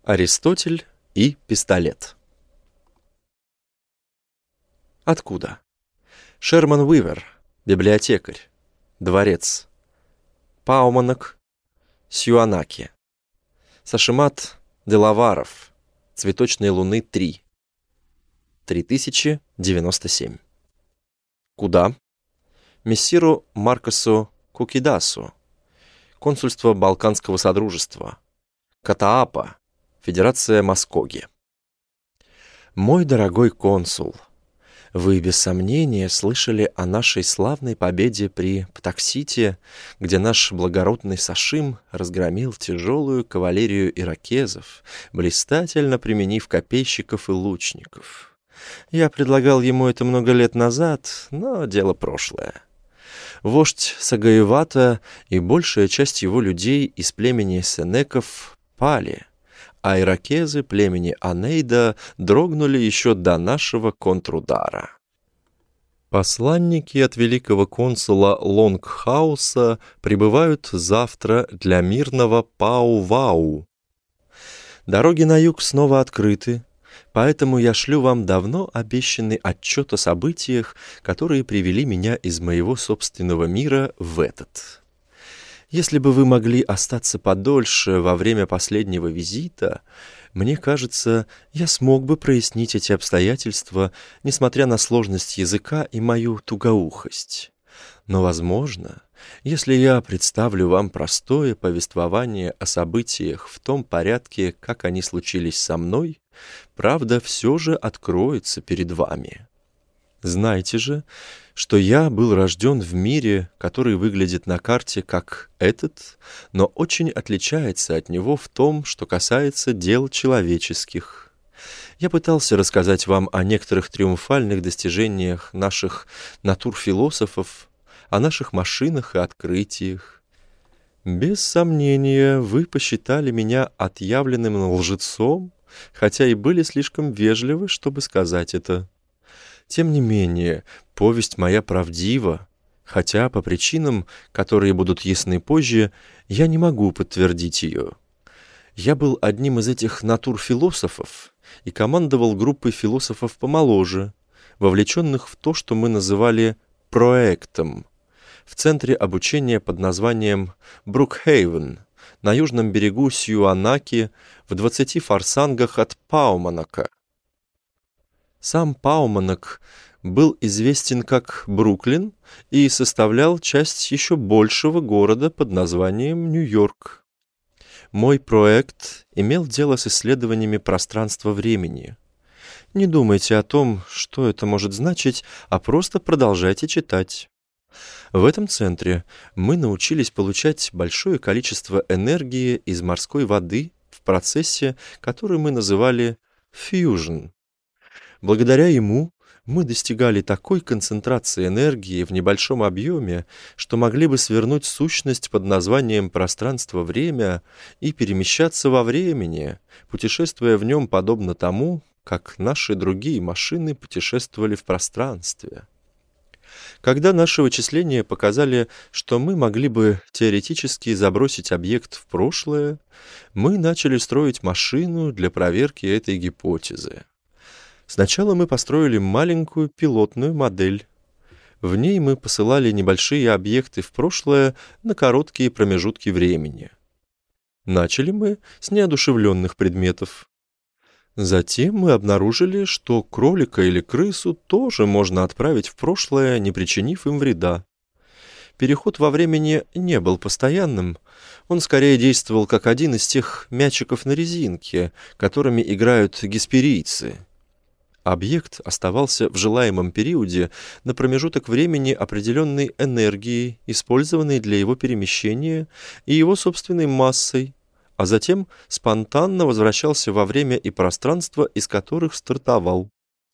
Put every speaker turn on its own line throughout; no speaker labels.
Аристотель и пистолет. Откуда? Шерман Уивер, библиотекарь, дворец. Пауманок, Сьюанаки. Сашимат Делаваров, цветочные луны 3. 3097. Куда? Мессиру Маркосу Кукидасу, консульство Балканского Содружества. Катаапа, Федерация Москоги. Мой дорогой консул, вы без сомнения слышали о нашей славной победе при Птаксите, где наш благородный Сашим разгромил тяжелую кавалерию иракезов, блистательно применив копейщиков и лучников. Я предлагал ему это много лет назад, но дело прошлое. Вождь Сагаевата и большая часть его людей из племени Сенеков пали, а иракезы племени Анейда дрогнули еще до нашего контрудара. Посланники от великого консула Лонгхауса прибывают завтра для мирного Пау-Вау. Дороги на юг снова открыты, поэтому я шлю вам давно обещанный отчет о событиях, которые привели меня из моего собственного мира в этот. Если бы вы могли остаться подольше во время последнего визита, мне кажется, я смог бы прояснить эти обстоятельства, несмотря на сложность языка и мою тугоухость. Но, возможно, если я представлю вам простое повествование о событиях в том порядке, как они случились со мной, правда все же откроется перед вами. Знайте же, что я был рожден в мире, который выглядит на карте как этот, но очень отличается от него в том, что касается дел человеческих. Я пытался рассказать вам о некоторых триумфальных достижениях наших натурфилософов, о наших машинах и открытиях. Без сомнения, вы посчитали меня отъявленным лжецом, хотя и были слишком вежливы, чтобы сказать это. Тем не менее, повесть моя правдива, хотя по причинам, которые будут ясны позже, я не могу подтвердить ее. Я был одним из этих натурфилософов и командовал группой философов помоложе, вовлеченных в то, что мы называли проектом, в центре обучения под названием Брукхейвен, на южном берегу Сьюанаки, в 20 форсангах от Пауманака. Сам Пауманок был известен как Бруклин и составлял часть еще большего города под названием Нью-Йорк. Мой проект имел дело с исследованиями пространства-времени. Не думайте о том, что это может значить, а просто продолжайте читать. В этом центре мы научились получать большое количество энергии из морской воды в процессе, который мы называли «фьюжн». Благодаря ему мы достигали такой концентрации энергии в небольшом объеме, что могли бы свернуть сущность под названием пространство-время и перемещаться во времени, путешествуя в нем подобно тому, как наши другие машины путешествовали в пространстве. Когда наши вычисления показали, что мы могли бы теоретически забросить объект в прошлое, мы начали строить машину для проверки этой гипотезы. Сначала мы построили маленькую пилотную модель. В ней мы посылали небольшие объекты в прошлое на короткие промежутки времени. Начали мы с неодушевленных предметов. Затем мы обнаружили, что кролика или крысу тоже можно отправить в прошлое, не причинив им вреда. Переход во времени не был постоянным, он скорее действовал как один из тех мячиков на резинке, которыми играют гесперийцы. Объект оставался в желаемом периоде на промежуток времени определенной энергии, использованной для его перемещения, и его собственной массой, а затем спонтанно возвращался во время и пространство, из которых стартовал.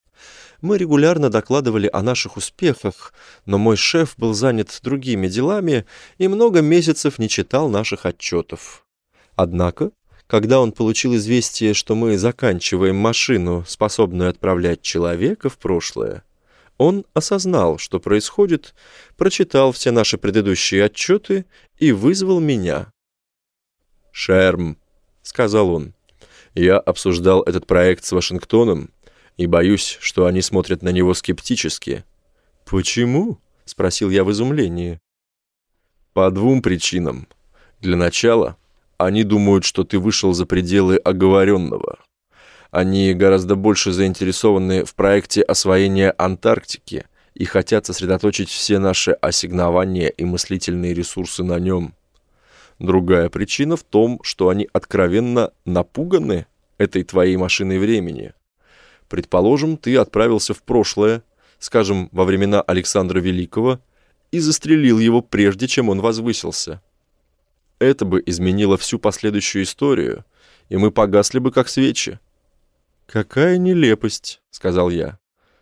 Мы регулярно докладывали о наших успехах, но мой шеф был занят другими делами и много месяцев не читал наших отчетов. Однако, когда он получил известие, что мы заканчиваем машину, способную отправлять человека в прошлое, он осознал, что происходит, прочитал все наши предыдущие отчеты и вызвал меня. «Шерм», — сказал он, Я обсуждал этот проект с Вашингтоном и боюсь, что они смотрят на него скептически». «Почему?» — спросил я в изумлении. «По двум причинам. Для начала, они думают, что ты вышел за пределы оговоренного. Они гораздо больше заинтересованы в проекте освоения Антарктики и хотят сосредоточить все наши ассигнования и мыслительные ресурсы на нем. Другая причина в том, что они откровенно напуганы этой твоей машиной времени. Предположим, ты отправился в прошлое, скажем, во времена Александра Великого, и застрелил его, прежде чем он возвысился. Это бы изменило всю последующую историю, и мы погасли бы как свечи». «Какая нелепость», — сказал я.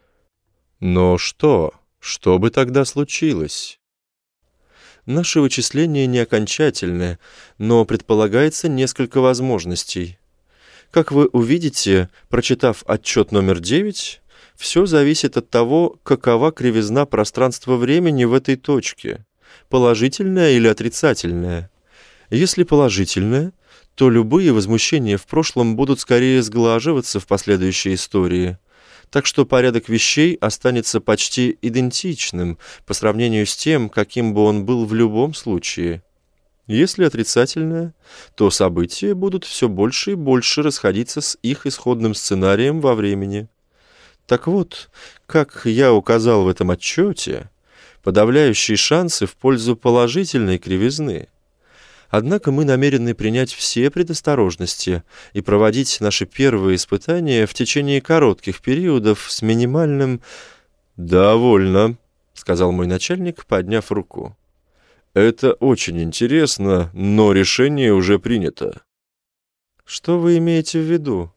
«Но что? Что бы тогда случилось?» «Наши вычисления не окончательны, но предполагается несколько возможностей. Как вы увидите, прочитав отчет номер 9, все зависит от того, какова кривизна пространства-времени в этой точке, положительная или отрицательная. Если положительная, то любые возмущения в прошлом будут скорее сглаживаться в последующей истории, так что порядок вещей останется почти идентичным по сравнению с тем, каким бы он был в любом случае. Если отрицательное, то события будут все больше и больше расходиться с их исходным сценарием во времени. Так вот, как я указал в этом отчете, подавляющие шансы в пользу положительной кривизны. Однако мы намерены принять все предосторожности и проводить наши первые испытания в течение коротких периодов с минимальным... «Довольно», — сказал мой начальник, подняв руку. «Это очень интересно, но решение уже принято». «Что вы имеете в виду?»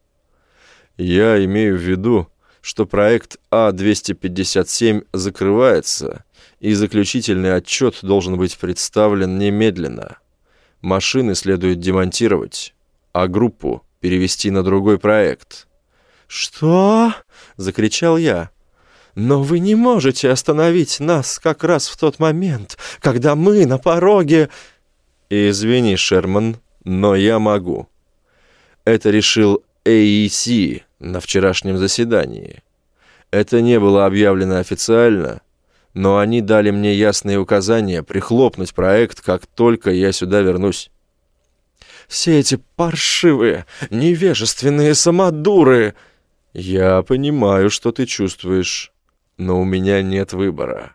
«Я имею в виду, что проект А-257 закрывается, и заключительный отчет должен быть представлен немедленно. Машины следует демонтировать, а группу перевести на другой проект». «Что?» — закричал я. «Но вы не можете остановить нас как раз в тот момент, когда мы на пороге...» «Извини, Шерман, но я могу. Это решил AEC на вчерашнем заседании. Это не было объявлено официально, но они дали мне ясные указания прихлопнуть проект, как только я сюда вернусь». «Все эти паршивые, невежественные самодуры!» «Я понимаю, что ты чувствуешь, но у меня нет выбора».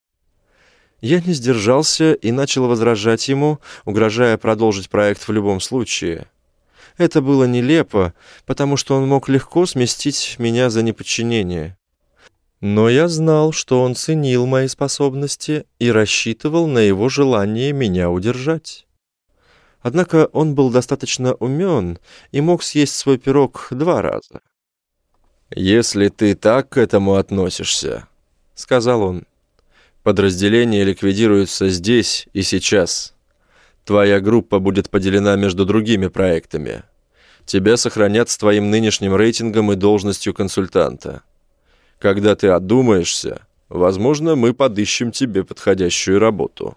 Я не сдержался и начал возражать ему, угрожая продолжить проект в любом случае. Это было нелепо, потому что он мог легко сместить меня за неподчинение. Но я знал, что он ценил мои способности и рассчитывал на его желание меня удержать. Однако он был достаточно умен и мог съесть свой пирог 2 раза. «Если ты так к этому относишься, — сказал он, — подразделения ликвидируются здесь и сейчас. Твоя группа будет поделена между другими проектами. Тебя сохранят с твоим нынешним рейтингом и должностью консультанта. Когда ты одумаешься, возможно, мы подыщем тебе подходящую работу».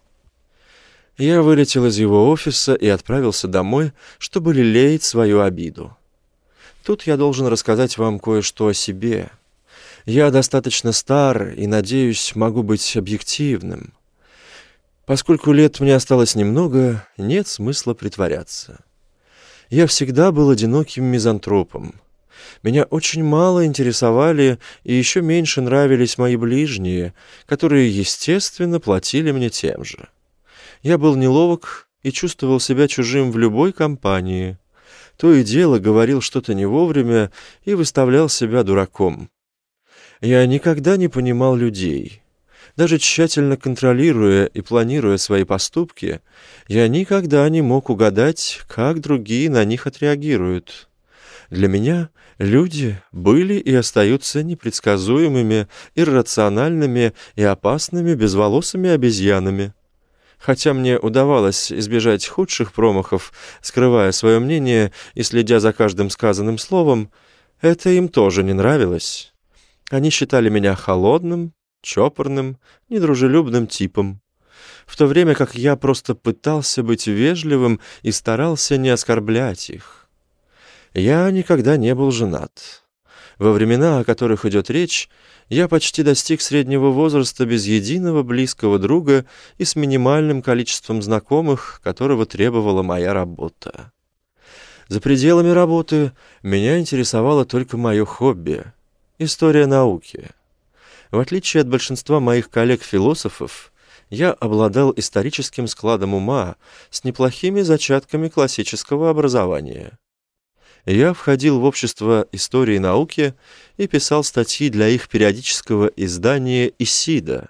Я вылетел из его офиса и отправился домой, чтобы лелеять свою обиду. Тут я должен рассказать вам кое-что о себе. Я достаточно стар и, надеюсь, могу быть объективным. Поскольку лет мне осталось немного, нет смысла притворяться. Я всегда был одиноким мизантропом. Меня очень мало интересовали и еще меньше нравились мои ближние, которые, естественно, платили мне тем же. Я был неловок и чувствовал себя чужим в любой компании. То и дело говорил что-то не вовремя и выставлял себя дураком. Я никогда не понимал людей. Даже тщательно контролируя и планируя свои поступки, я никогда не мог угадать, как другие на них отреагируют. Для меня люди были и остаются непредсказуемыми, иррациональными и опасными безволосыми обезьянами. Хотя мне удавалось избежать худших промахов, скрывая свое мнение и следя за каждым сказанным словом, это им тоже не нравилось. Они считали меня холодным, чопорным, недружелюбным типом, в то время как я просто пытался быть вежливым и старался не оскорблять их. Я никогда не был женат. Во времена, о которых идет речь, я почти достиг среднего возраста без единого близкого друга и с минимальным количеством знакомых, которого требовала моя работа. За пределами работы меня интересовало только мое хобби — история науки. В отличие от большинства моих коллег-философов, я обладал историческим складом ума с неплохими зачатками классического образования. Я входил в общество истории науки и писал статьи для их периодического издания «Исида».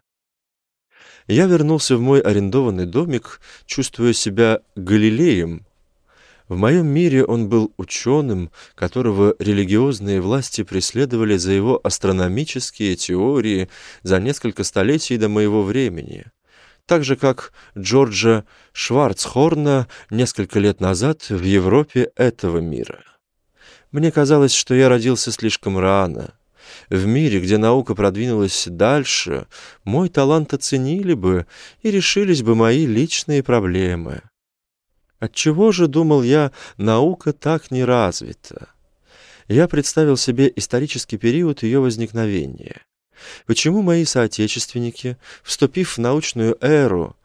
Я вернулся в мой арендованный домик, чувствуя себя Галилеем. В моем мире он был ученым, которого религиозные власти преследовали за его астрономические теории за несколько столетий до моего времени, так же как Джорджа Шварцхорна несколько лет назад в Европе этого мира. Мне казалось, что я родился слишком рано. В мире, где наука продвинулась дальше, мой талант оценили бы и решились бы мои личные проблемы. Отчего же, думал я, наука так не развита? Я представил себе исторический период ее возникновения. Почему мои соотечественники, вступив в научную эру,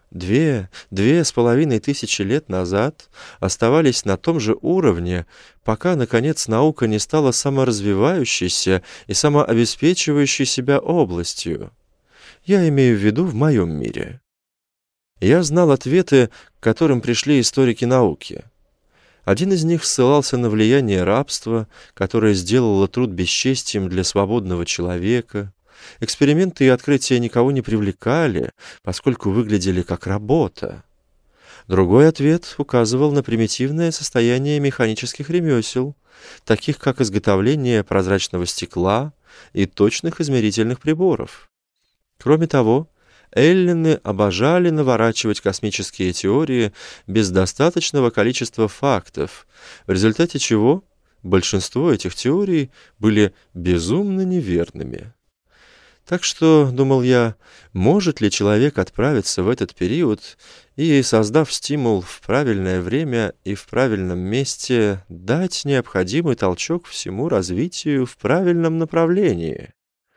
2,5 тысячи лет назад оставались на том же уровне, пока, наконец, наука не стала саморазвивающейся и самообеспечивающей себя областью? Я имею в виду в моем мире. Я знал ответы, к которым пришли историки науки. Один из них ссылался на влияние рабства, которое сделало труд бесчестием для свободного человека. Эксперименты и открытия никого не привлекали, поскольку выглядели как работа. Другой ответ указывал на примитивное состояние механических ремесел, таких как изготовление прозрачного стекла и точных измерительных приборов. Кроме того, эллины обожали наворачивать космические теории без достаточного количества фактов, в результате чего большинство этих теорий были безумно неверными. Так что, думал я, может ли человек отправиться в этот период и, создав стимул в правильное время и в правильном месте, дать необходимый толчок всему развитию в правильном направлении?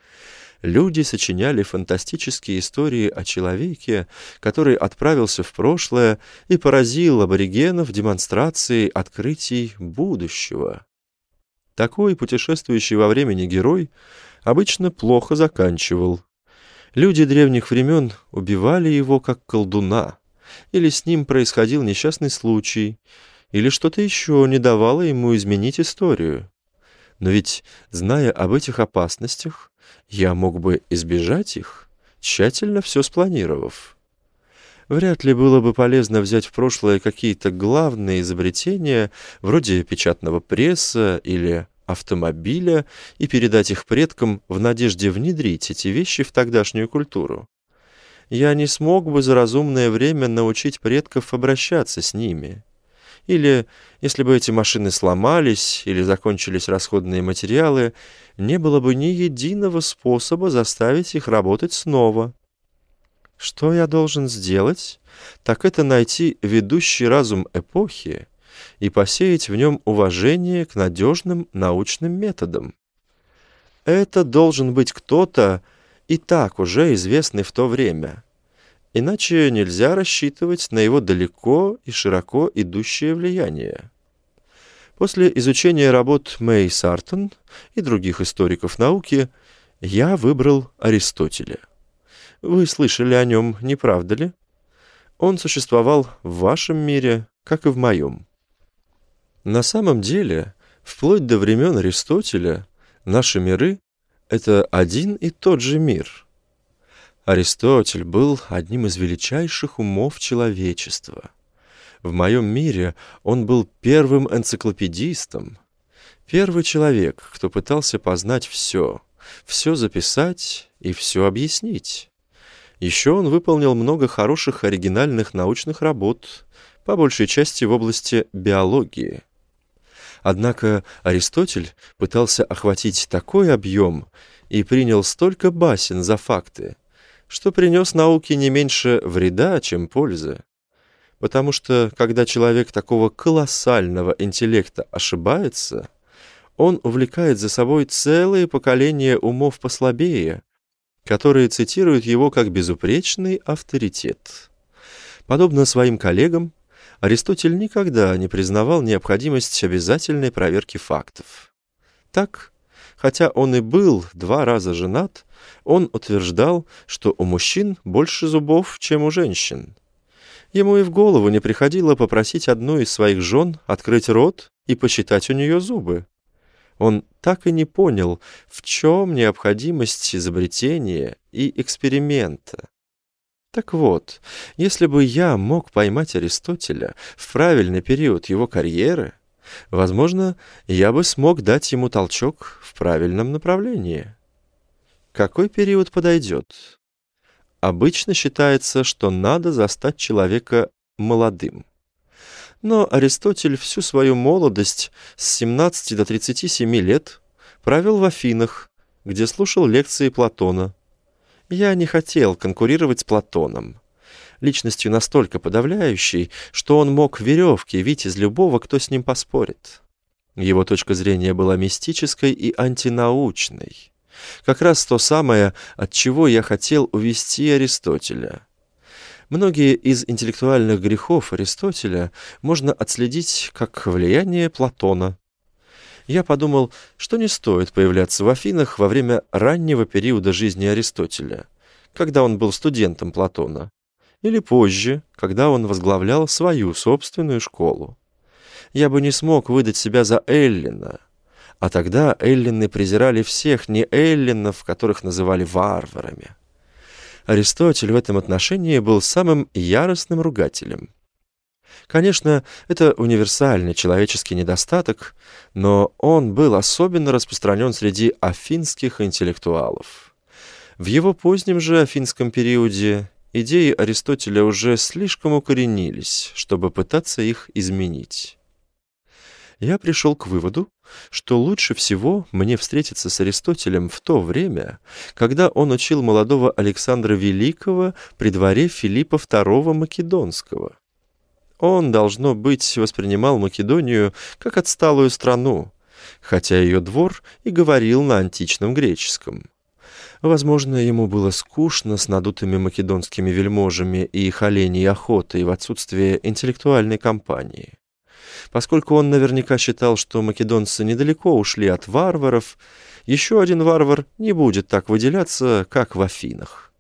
Люди сочиняли фантастические истории о человеке, который отправился в прошлое и поразил аборигенов демонстрацией открытий будущего. Такой путешествующий во времени герой обычно плохо заканчивал. Люди древних времен убивали его как колдуна, или с ним происходил несчастный случай, или что-то еще не давало ему изменить историю. Но ведь, зная об этих опасностях, я мог бы избежать их, тщательно все спланировав. Вряд ли было бы полезно взять в прошлое какие-то главные изобретения, вроде печатного пресса или автомобиля, и передать их предкам в надежде внедрить эти вещи в тогдашнюю культуру. Я не смог бы за разумное время научить предков обращаться с ними. Или, если бы эти машины сломались или закончились расходные материалы, не было бы ни единого способа заставить их работать снова. Что я должен сделать, так это найти ведущий разум эпохи и посеять в нем уважение к надежным научным методам. Это должен быть кто-то, и так уже известный в то время. Иначе нельзя рассчитывать на его далеко и широко идущее влияние. После изучения работ Мэй Сартон и других историков науки я выбрал Аристотеля. Вы слышали о нем, не правда ли? Он существовал в вашем мире, как и в моем. На самом деле, вплоть до времен Аристотеля, наши миры — это один и тот же мир. Аристотель был одним из величайших умов человечества. В моем мире он был первым энциклопедистом, первый человек, кто пытался познать все записать и все объяснить. Еще он выполнил много хороших оригинальных научных работ, по большей части в области биологии. Однако Аристотель пытался охватить такой объем и принял столько басен за факты, что принес науке не меньше вреда, чем пользы. Потому что, когда человек такого колоссального интеллекта ошибается, он увлекает за собой целые поколения умов послабее, которые цитируют его как безупречный авторитет. Подобно своим коллегам, Аристотель никогда не признавал необходимость обязательной проверки фактов. Так, хотя он и был 2 раза женат, он утверждал, что у мужчин больше зубов, чем у женщин. Ему и в голову не приходило попросить одну из своих жен открыть рот и посчитать у нее зубы. Он так и не понял, в чем необходимость изобретения и эксперимента. Так вот, если бы я мог поймать Аристотеля в правильный период его карьеры, возможно, я бы смог дать ему толчок в правильном направлении. Какой период подойдет? Обычно считается, что надо застать человека молодым. Но Аристотель всю свою молодость с 17 до 37 лет провел в Афинах, где слушал лекции Платона. Я не хотел конкурировать с Платоном, личностью настолько подавляющей, что он мог веревки вить из любого, кто с ним поспорит. Его точка зрения была мистической и антинаучной. Как раз то самое, от чего я хотел увести Аристотеля. Многие из интеллектуальных грехов Аристотеля можно отследить как влияние Платона. Я подумал, что не стоит появляться в Афинах во время раннего периода жизни Аристотеля, когда он был студентом Платона, или позже, когда он возглавлял свою собственную школу. Я бы не смог выдать себя за эллина, а тогда эллины презирали всех неэллинов, которых называли варварами. Аристотель в этом отношении был самым яростным ругателем. Конечно, это универсальный человеческий недостаток, но он был особенно распространен среди афинских интеллектуалов. В его позднем же афинском периоде идеи Аристотеля уже слишком укоренились, чтобы пытаться их изменить. Я пришел к выводу, что лучше всего мне встретиться с Аристотелем в то время, когда он учил молодого Александра Великого при дворе Филиппа II Македонского. Он, должно быть, воспринимал Македонию как отсталую страну, хотя ее двор и говорил на античном греческом. Возможно, ему было скучно с надутыми македонскими вельможами и их оленей охотой в отсутствие интеллектуальной компании. Поскольку он наверняка считал, что македонцы недалеко ушли от варваров, еще один варвар не будет так выделяться, как в Афинах.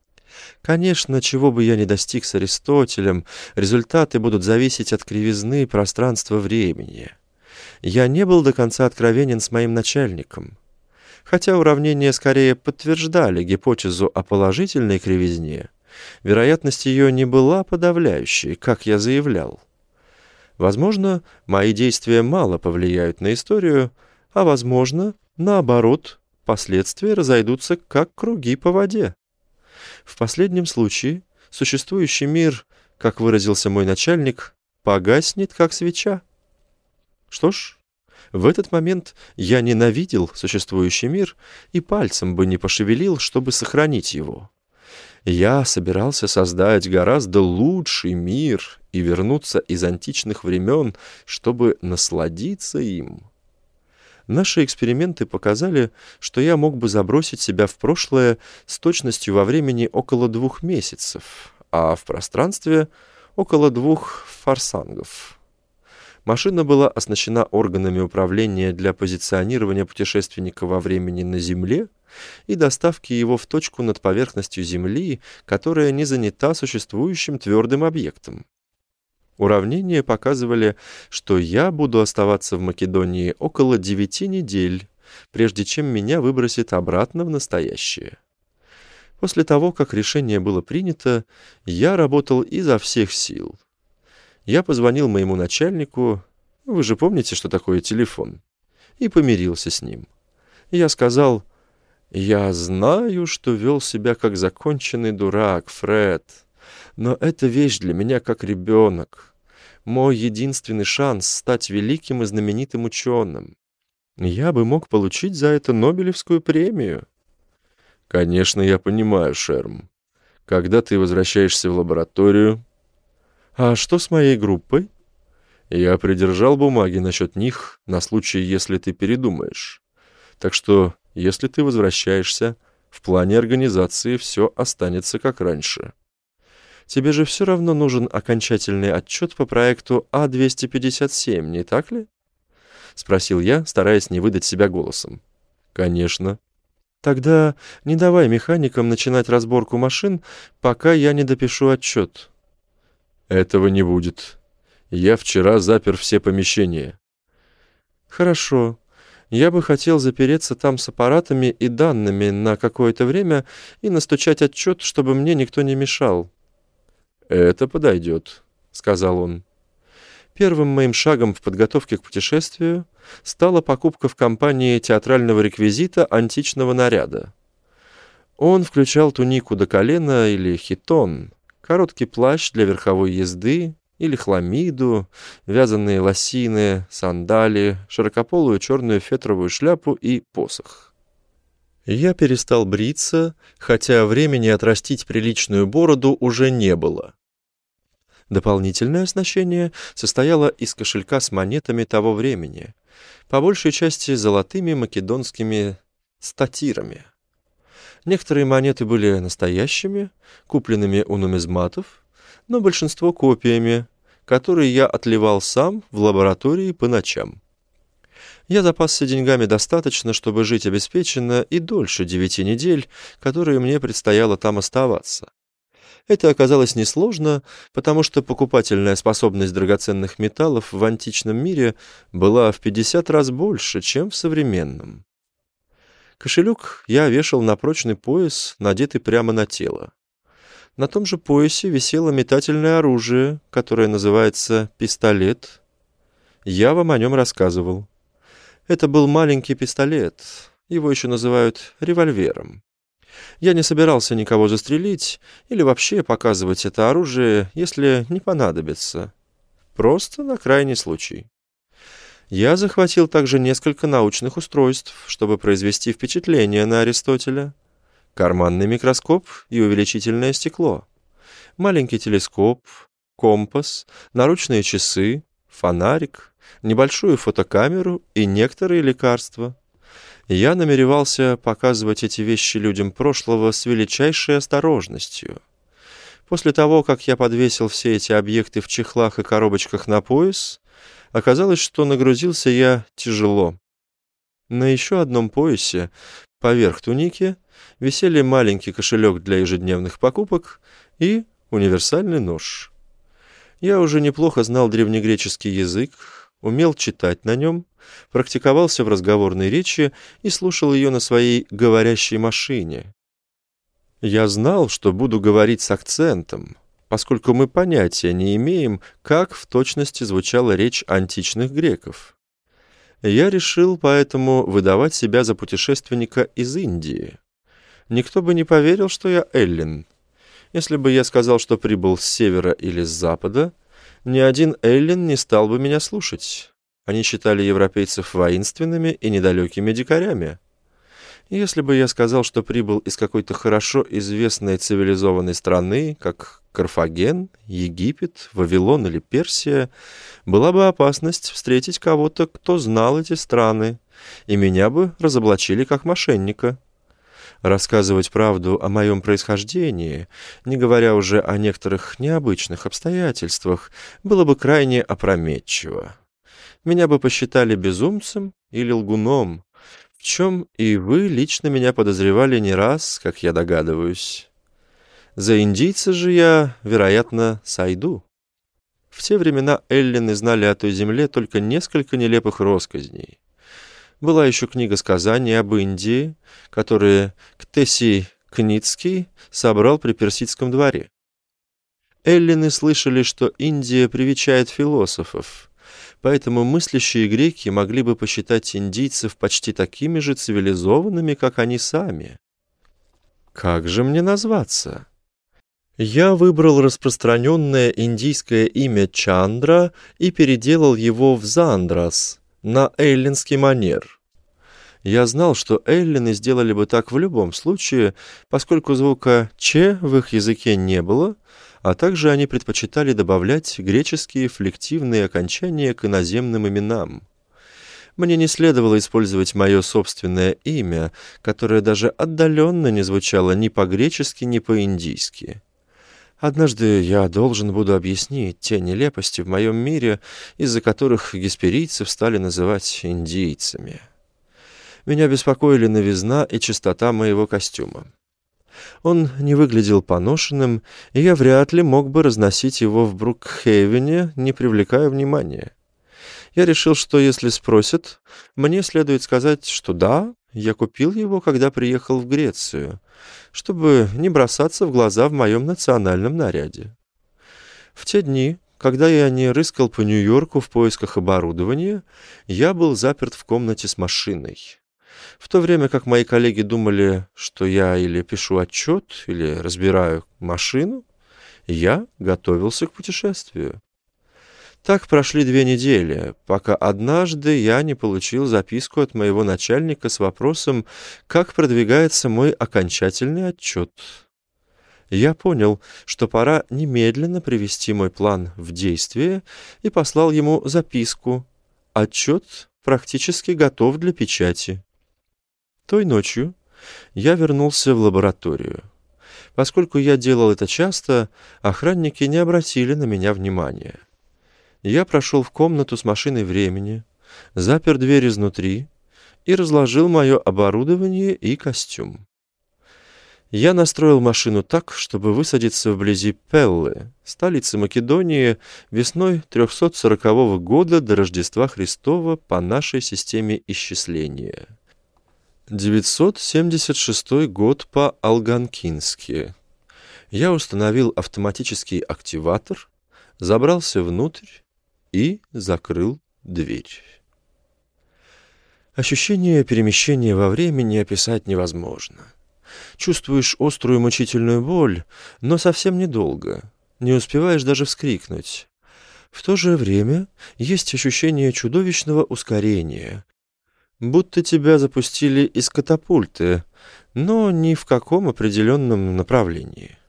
Конечно, чего бы я ни достиг с Аристотелем, результаты будут зависеть от кривизны пространства-времени. Я не был до конца откровенен с моим начальником. Хотя уравнения скорее подтверждали гипотезу о положительной кривизне, вероятность ее не была подавляющей, как я заявлял. Возможно, мои действия мало повлияют на историю, а возможно, наоборот, последствия разойдутся как круги по воде. В последнем случае существующий мир, как выразился мой начальник, погаснет как свеча. Что ж, в этот момент я ненавидел существующий мир и пальцем бы не пошевелил, чтобы сохранить его. Я собирался создать гораздо лучший мир и вернуться из античных времен, чтобы насладиться им. Наши эксперименты показали, что я мог бы забросить себя в прошлое с точностью во времени около 2 месяцев, а в пространстве около 2 форсангов. Машина была оснащена органами управления для позиционирования путешественника во времени на Земле и доставки его в точку над поверхностью Земли, которая не занята существующим твердым объектом. Уравнения показывали, что я буду оставаться в Македонии около 9 недель, прежде чем меня выбросит обратно в настоящее. После того, как решение было принято, я работал изо всех сил. Я позвонил моему начальнику, вы же помните, что такое телефон, и помирился с ним. Я сказал: «Я знаю, что вел себя как законченный дурак, Фред, но эта вещь для меня как ребенок. Мой единственный шанс стать великим и знаменитым ученым. Я бы мог получить за это Нобелевскую премию». «Конечно, я понимаю, Шерм. Когда ты возвращаешься в лабораторию?» А что с моей группой? Я придержал бумаги насчет них на случай, если ты передумаешь. Так что, если ты возвращаешься, в плане организации все останется как раньше. Тебе же все равно нужен окончательный отчет по проекту А-257, не так ли? Спросил я, стараясь не выдать себя голосом. Конечно. Тогда не давай механикам начинать разборку машин, пока я не допишу отчет. Этого не будет. Я вчера запер все помещения. Хорошо. Я бы хотел запереться там с аппаратами и данными на какое-то время и настучать отчет, чтобы мне никто не мешал. Это подойдет, сказал он. Первым моим шагом в подготовке к путешествию стала покупка в компании театрального реквизита античного наряда. Он включал тунику до колена или хитон, короткий плащ для верховой езды или хламиду, вязаные лосины, сандали, широкополую черную фетровую шляпу и посох. Я перестал бриться, хотя времени отрастить приличную бороду уже не было. Дополнительное оснащение состояло из кошелька с монетами того времени, по большей части золотыми македонскими статирами. Некоторые монеты были настоящими, купленными у нумизматов, но большинство копиями, которые я отливал сам в лаборатории по ночам. Я запасся деньгами достаточно, чтобы жить обеспеченно и дольше 9 недель, которые мне предстояло там оставаться. Это оказалось несложно, потому что покупательная способность драгоценных металлов в античном мире была в 50 раз больше, чем в современном. Кошелек я вешал на прочный пояс, надетый прямо на тело. На том же поясе висело метательное оружие, которое называется пистолет. Я вам о нем рассказывал. Это был маленький пистолет, его еще называют револьвером. Я не собирался никого застрелить или вообще показывать это оружие, если не понадобится. Просто на крайний случай. Я захватил также несколько научных устройств, чтобы произвести впечатление на Аристотеля. Карманный микроскоп и увеличительное стекло, маленький телескоп, компас, наручные часы, фонарик, небольшую фотокамеру и некоторые лекарства. Я намеревался показывать эти вещи людям прошлого с величайшей осторожностью. После того, как я подвесил все эти объекты в чехлах и коробочках на пояс, оказалось, что нагрузился я тяжело. На еще одном поясе, поверх туники, висели маленький кошелек для ежедневных покупок и универсальный нож. Я уже неплохо знал древнегреческий язык, умел читать на нем, практиковался в разговорной речи и слушал ее на своей говорящей машине. Я знал, что буду говорить с акцентом, поскольку мы понятия не имеем, как в точности звучала речь античных греков. Я решил поэтому выдавать себя за путешественника из Индии. Никто бы не поверил, что я эллин. Если бы я сказал, что прибыл с севера или с запада, ни один эллин не стал бы меня слушать. Они считали европейцев воинственными и недалекими дикарями. Если бы я сказал, что прибыл из какой-то хорошо известной цивилизованной страны, как Карфаген, Египет, Вавилон или Персия, была бы опасность встретить кого-то, кто знал эти страны, и меня бы разоблачили как мошенника. Рассказывать правду о моем происхождении, не говоря уже о некоторых необычных обстоятельствах, было бы крайне опрометчиво. Меня бы посчитали безумцем или лгуном, в чем и вы лично меня подозревали не раз, как я догадываюсь. За индийца же я, вероятно, сойду. В те времена эллины знали о той земле только несколько нелепых россказней. Была еще книга сказаний об Индии, которые Ктесий Кницкий собрал при персидском дворе. Эллины слышали, что Индия привечает философов, поэтому мыслящие греки могли бы посчитать индийцев почти такими же цивилизованными, как они сами. Как же мне назваться? Я выбрал распространенное индийское имя Чандра и переделал его в Зандрас, на эллинский манер. Я знал, что эллины сделали бы так в любом случае, поскольку звука «ч» в их языке не было, а также они предпочитали добавлять греческие флективные окончания к иноземным именам. Мне не следовало использовать мое собственное имя, которое даже отдаленно не звучало ни по-гречески, ни по-индийски. Однажды я должен буду объяснить те нелепости в моем мире, из-за которых гесперийцев стали называть индийцами. Меня беспокоили новизна и чистота моего костюма. Он не выглядел поношенным, и я вряд ли мог бы разносить его в Брукхейвене, не привлекая внимания. Я решил, что если спросят, мне следует сказать, что да, я купил его, когда приехал в Грецию, чтобы не бросаться в глаза в моем национальном наряде. В те дни, когда я не рыскал по Нью-Йорку в поисках оборудования, я был заперт в комнате с машиной. В то время как мои коллеги думали, что я или пишу отчет, или разбираю машину, я готовился к путешествию. Так прошли 2 недели, пока однажды я не получил записку от моего начальника с вопросом, как продвигается мой окончательный отчет. Я понял, что пора немедленно привести мой план в действие, и послал ему записку. Отчет практически готов для печати. Той ночью я вернулся в лабораторию. Поскольку я делал это часто, охранники не обратили на меня внимания. Я прошел в комнату с машиной времени, запер дверь изнутри и разложил мое оборудование и костюм. Я настроил машину так, чтобы высадиться вблизи Пеллы, столицы Македонии, весной 340 года до Рождества Христова по нашей системе исчисления. 976 год по-алганкински. Я установил автоматический активатор, забрался внутрь и закрыл дверь. Ощущение перемещения во времени описать невозможно. Чувствуешь острую мучительную боль, но совсем недолго. Не успеваешь даже вскрикнуть. В то же время есть ощущение чудовищного ускорения, будто тебя запустили из катапульты, но ни в каком определенном направлении.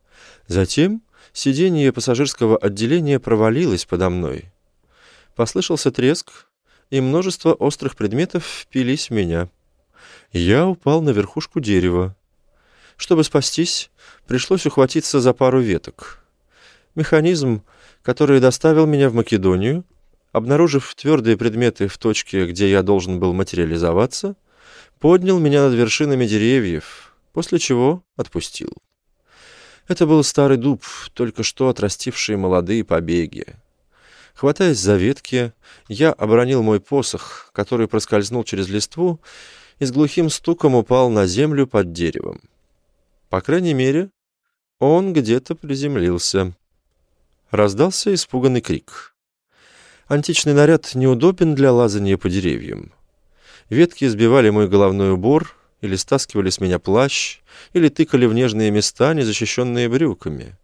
Затем сиденье пассажирского отделения провалилось подо мной. Послышался треск, и множество острых предметов впились в меня. Я упал на верхушку дерева. Чтобы спастись, пришлось ухватиться за пару веток. Механизм, который доставил меня в Македонию, обнаружив твердые предметы в точке, где я должен был материализоваться, поднял меня над вершинами деревьев, после чего отпустил. Это был старый дуб, только что отрастивший молодые побеги. Хватаясь за ветки, я обронил мой посох, который проскользнул через листву и с глухим стуком упал на землю под деревом. По крайней мере, он где-то приземлился. Раздался испуганный крик. Античный наряд неудобен для лазания по деревьям. Ветки сбивали мой головной убор, или стаскивали с меня плащ, или тыкали в нежные места, незащищенные брюками.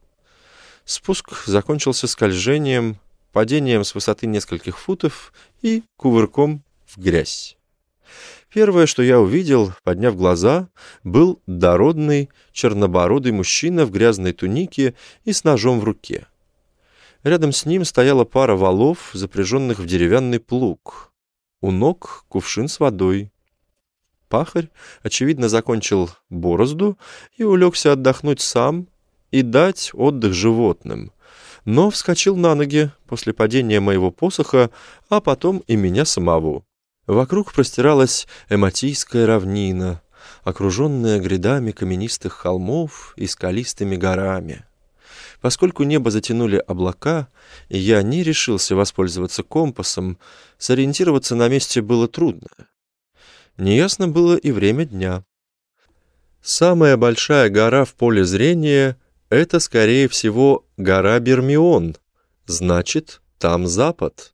Спуск закончился скольжением, падением с высоты нескольких футов и кувырком в грязь. Первое, что я увидел, подняв глаза, был дородный, чернобородый мужчина в грязной тунике и с ножом в руке. Рядом с ним стояла пара валов, запряженных в деревянный плуг. У ног кувшин с водой. Пахарь, очевидно, закончил борозду и улегся отдохнуть сам и дать отдых животным, но вскочил на ноги после падения моего посоха, а потом и меня самого. Вокруг простиралась Эматийская равнина, окруженная грядами каменистых холмов и скалистыми горами. Поскольку небо затянули облака, и я не решился воспользоваться компасом, сориентироваться на месте было трудно. Неясно было и время дня. Самая большая гора в поле зрения — это, скорее всего, гора Бермион, значит, там запад.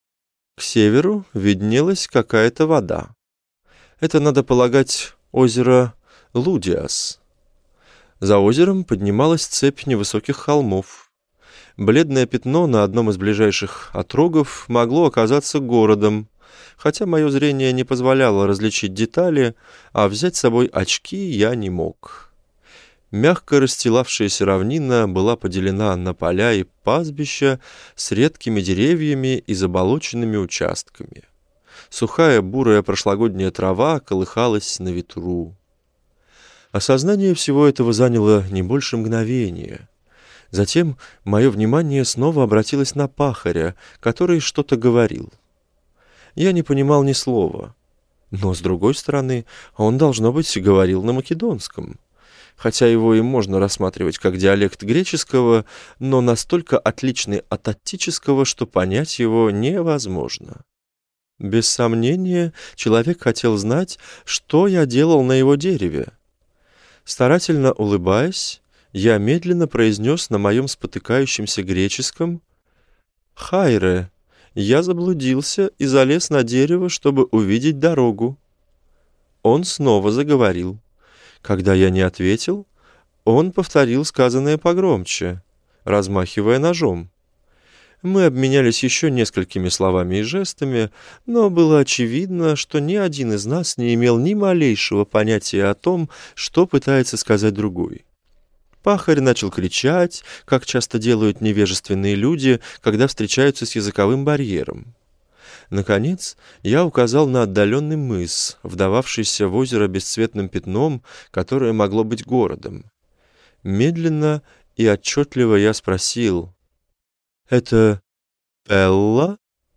К северу виднелась какая-то вода. Это, надо полагать, озеро Лудиас. За озером поднималась цепь невысоких холмов. Бледное пятно на одном из ближайших отрогов могло оказаться городом, хотя мое зрение не позволяло различить детали, а взять с собой очки я не мог. Мягко расстилавшаяся равнина была поделена на поля и пастбища с редкими деревьями и заболоченными участками. Сухая бурая прошлогодняя трава колыхалась на ветру. Осознание всего этого заняло не больше мгновения. Затем мое внимание снова обратилось на пахаря, который что-то говорил. Я не понимал ни слова, но, с другой стороны, он, должно быть, говорил на македонском. Хотя его и можно рассматривать как диалект греческого, но настолько отличный от аттического, что понять его невозможно. Без сомнения, человек хотел знать, что я делал на его дереве. Старательно улыбаясь, я медленно произнес на моем спотыкающемся греческом: «Хайре, я заблудился и залез на дерево, чтобы увидеть дорогу». Он снова заговорил. Когда я не ответил, он повторил сказанное погромче, размахивая ножом. Мы обменялись еще несколькими словами и жестами, но было очевидно, что ни один из нас не имел ни малейшего понятия о том, что пытается сказать другой. Пахарь начал кричать, как часто делают невежественные люди, когда встречаются с языковым барьером. Наконец, я указал на отдаленный мыс, вдававшийся в озеро бесцветным пятном, которое могло быть городом. Медленно и отчетливо я спросил: «Это Пелла?»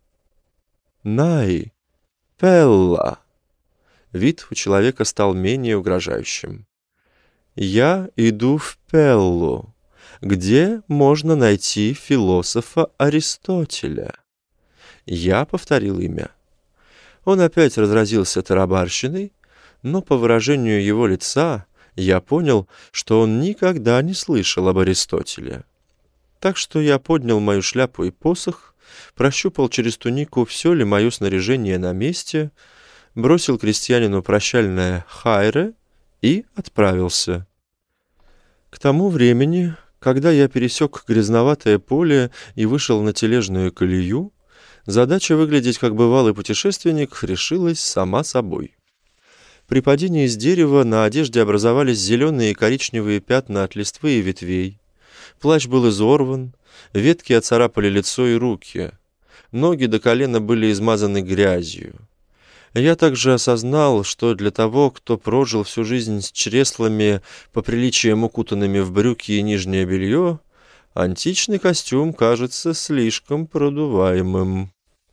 «Най, Пелла». Вид у человека стал менее угрожающим. «Я иду в Пеллу, где можно найти философа Аристотеля». Я повторил имя. Он опять разразился тарабарщиной, но по выражению его лица я понял, что он никогда не слышал об Аристотеле. Так что я поднял мою шляпу и посох, прощупал через тунику, все ли мое снаряжение на месте, бросил крестьянину прощальное «хайре» и отправился. К тому времени, когда я пересек грязноватое поле и вышел на тележную колею, задача выглядеть как бывалый путешественник решилась сама собой. При падении с дерева на одежде образовались зеленые и коричневые пятна от листвы и ветвей. Плащ был изорван, ветки оцарапали лицо и руки. Ноги до колена были измазаны грязью. Я также осознал, что для того, кто прожил всю жизнь с чреслами, по приличиям укутанными в брюки и нижнее белье, античный костюм кажется слишком продуваемым.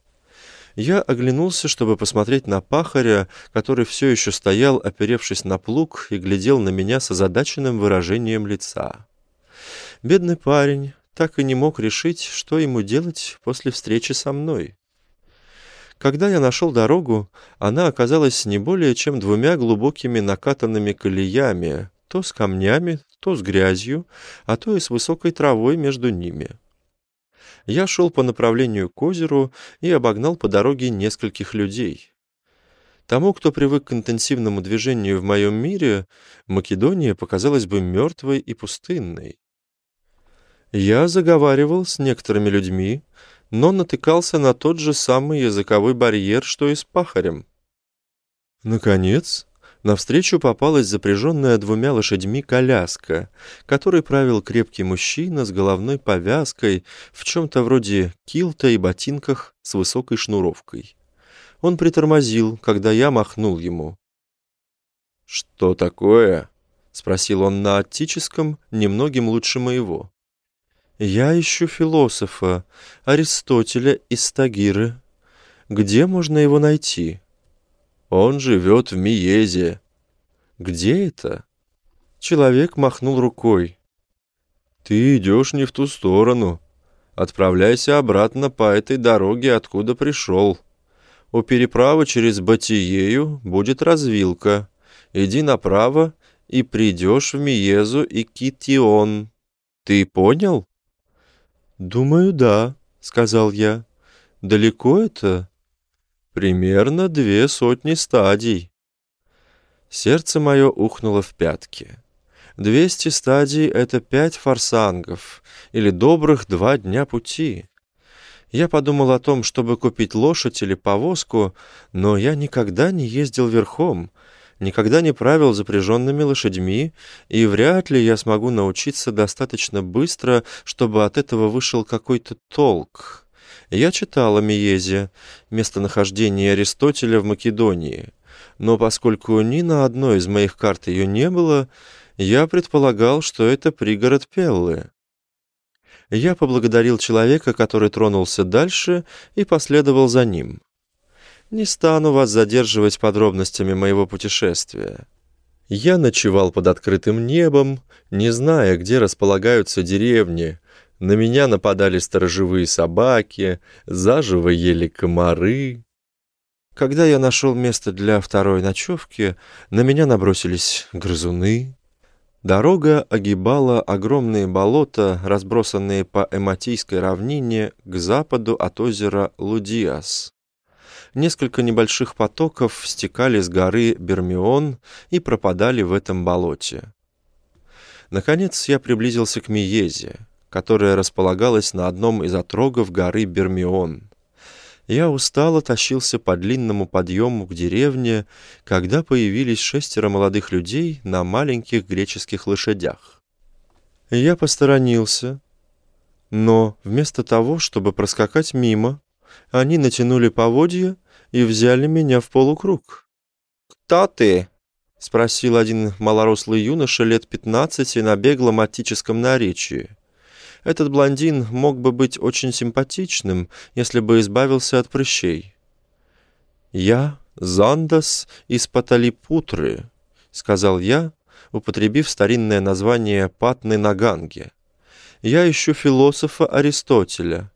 Я оглянулся, чтобы посмотреть на пахаря, который все еще стоял, оперевшись на плуг, и глядел на меня с озадаченным выражением лица. Бедный парень так и не мог решить, что ему делать после встречи со мной. Когда я нашел дорогу, она оказалась не более чем 2 глубокими накатанными колеями, то с камнями, то с грязью, а то и с высокой травой между ними. Я шел по направлению к озеру и обогнал по дороге нескольких людей. Тому, кто привык к интенсивному движению в моем мире, Македония показалась бы мертвой и пустынной. Я заговаривал с некоторыми людьми, но натыкался на тот же самый языковой барьер, что и с пахарем. Наконец, навстречу попалась запряженная 2 лошадьми коляска, которой правил крепкий мужчина с головной повязкой в чем-то вроде килта и ботинках с высокой шнуровкой. Он притормозил, когда я махнул ему. «Что такое?» — спросил он на аттическом, немногим лучше моего. «Я ищу философа, Аристотеля из Стагиры. Где можно его найти?» «Он живет в Миезе». «Где это?» Человек махнул рукой. «Ты идешь не в ту сторону. Отправляйся обратно по этой дороге, откуда пришел. У переправы через Батиею будет развилка. Иди направо и придешь в Миезу и Китион. Ты понял?» «Думаю, да», — сказал я. «Далеко это?» «Примерно 200 стадий». Сердце мое ухнуло в пятки. 200 стадий — это 5 форсангов, или добрых 2 дня пути. Я подумал о том, чтобы купить лошадь или повозку, но я никогда не ездил верхом. никогда не правил запряженными лошадьми, и вряд ли я смогу научиться достаточно быстро, чтобы от этого вышел какой-то толк. Я читал о Миезе, местонахождении Аристотеля в Македонии, но поскольку ни на одной из моих карт ее не было, я предполагал, что это пригород Пеллы. Я поблагодарил человека, который тронулся дальше, и последовал за ним. Не стану вас задерживать подробностями моего путешествия. Я ночевал под открытым небом, не зная, где располагаются деревни. На меня нападали сторожевые собаки, заживо ели комары. Когда я нашел место для второй ночевки, на меня набросились грызуны. Дорога огибала огромные болота, разбросанные по Эматийской равнине к западу от озера Лудиас. Несколько небольших потоков стекали с горы Бермион и пропадали в этом болоте. Наконец я приблизился к Миезе, которая располагалась на одном из отрогов горы Бермион. Я устало тащился по длинному подъему к деревне, когда появились 6 молодых людей на маленьких греческих лошадях. Я посторонился, но вместо того, чтобы проскакать мимо, они натянули поводья и взяли меня в полукруг. «Кто ты?» — спросил один малорослый юноша лет 15 на беглом аттическом наречии. Этот блондин мог бы быть очень симпатичным, если бы избавился от прыщей. «Я Зандас из Паталипутры», — сказал я, употребив старинное название Патны на Ганге. «Я ищу философа Аристотеля».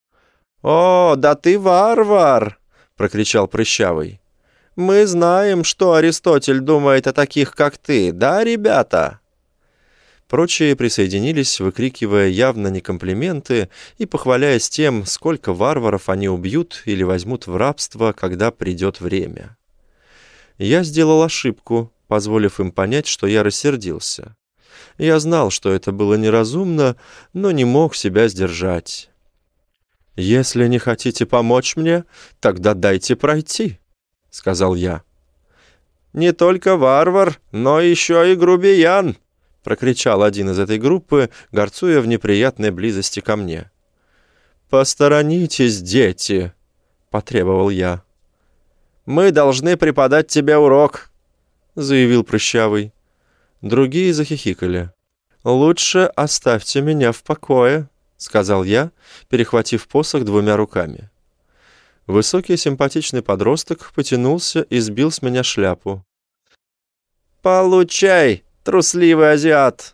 «О, да ты варвар!» — прокричал Прыщавый. «Мы знаем, что Аристотель думает о таких, как ты, да, ребята?» Прочие присоединились, выкрикивая явно не комплименты и похваляясь тем, сколько варваров они убьют или возьмут в рабство, когда придет время. Я сделал ошибку, позволив им понять, что я рассердился. Я знал, что это было неразумно, но не мог себя сдержать. «Если не хотите помочь мне, тогда дайте пройти», — сказал я. «Не только варвар, но еще и грубиян», — прокричал один из этой группы, горцуя в неприятной близости ко мне. «Посторонитесь, дети!» — потребовал я. «Мы должны преподать тебе урок», — заявил Прыщавый. Другие захихикали. «Лучше оставьте меня в покое», — сказал я, перехватив посох 2 руками. Высокий симпатичный подросток потянулся и сбил с меня шляпу. «Получай, трусливый азиат!»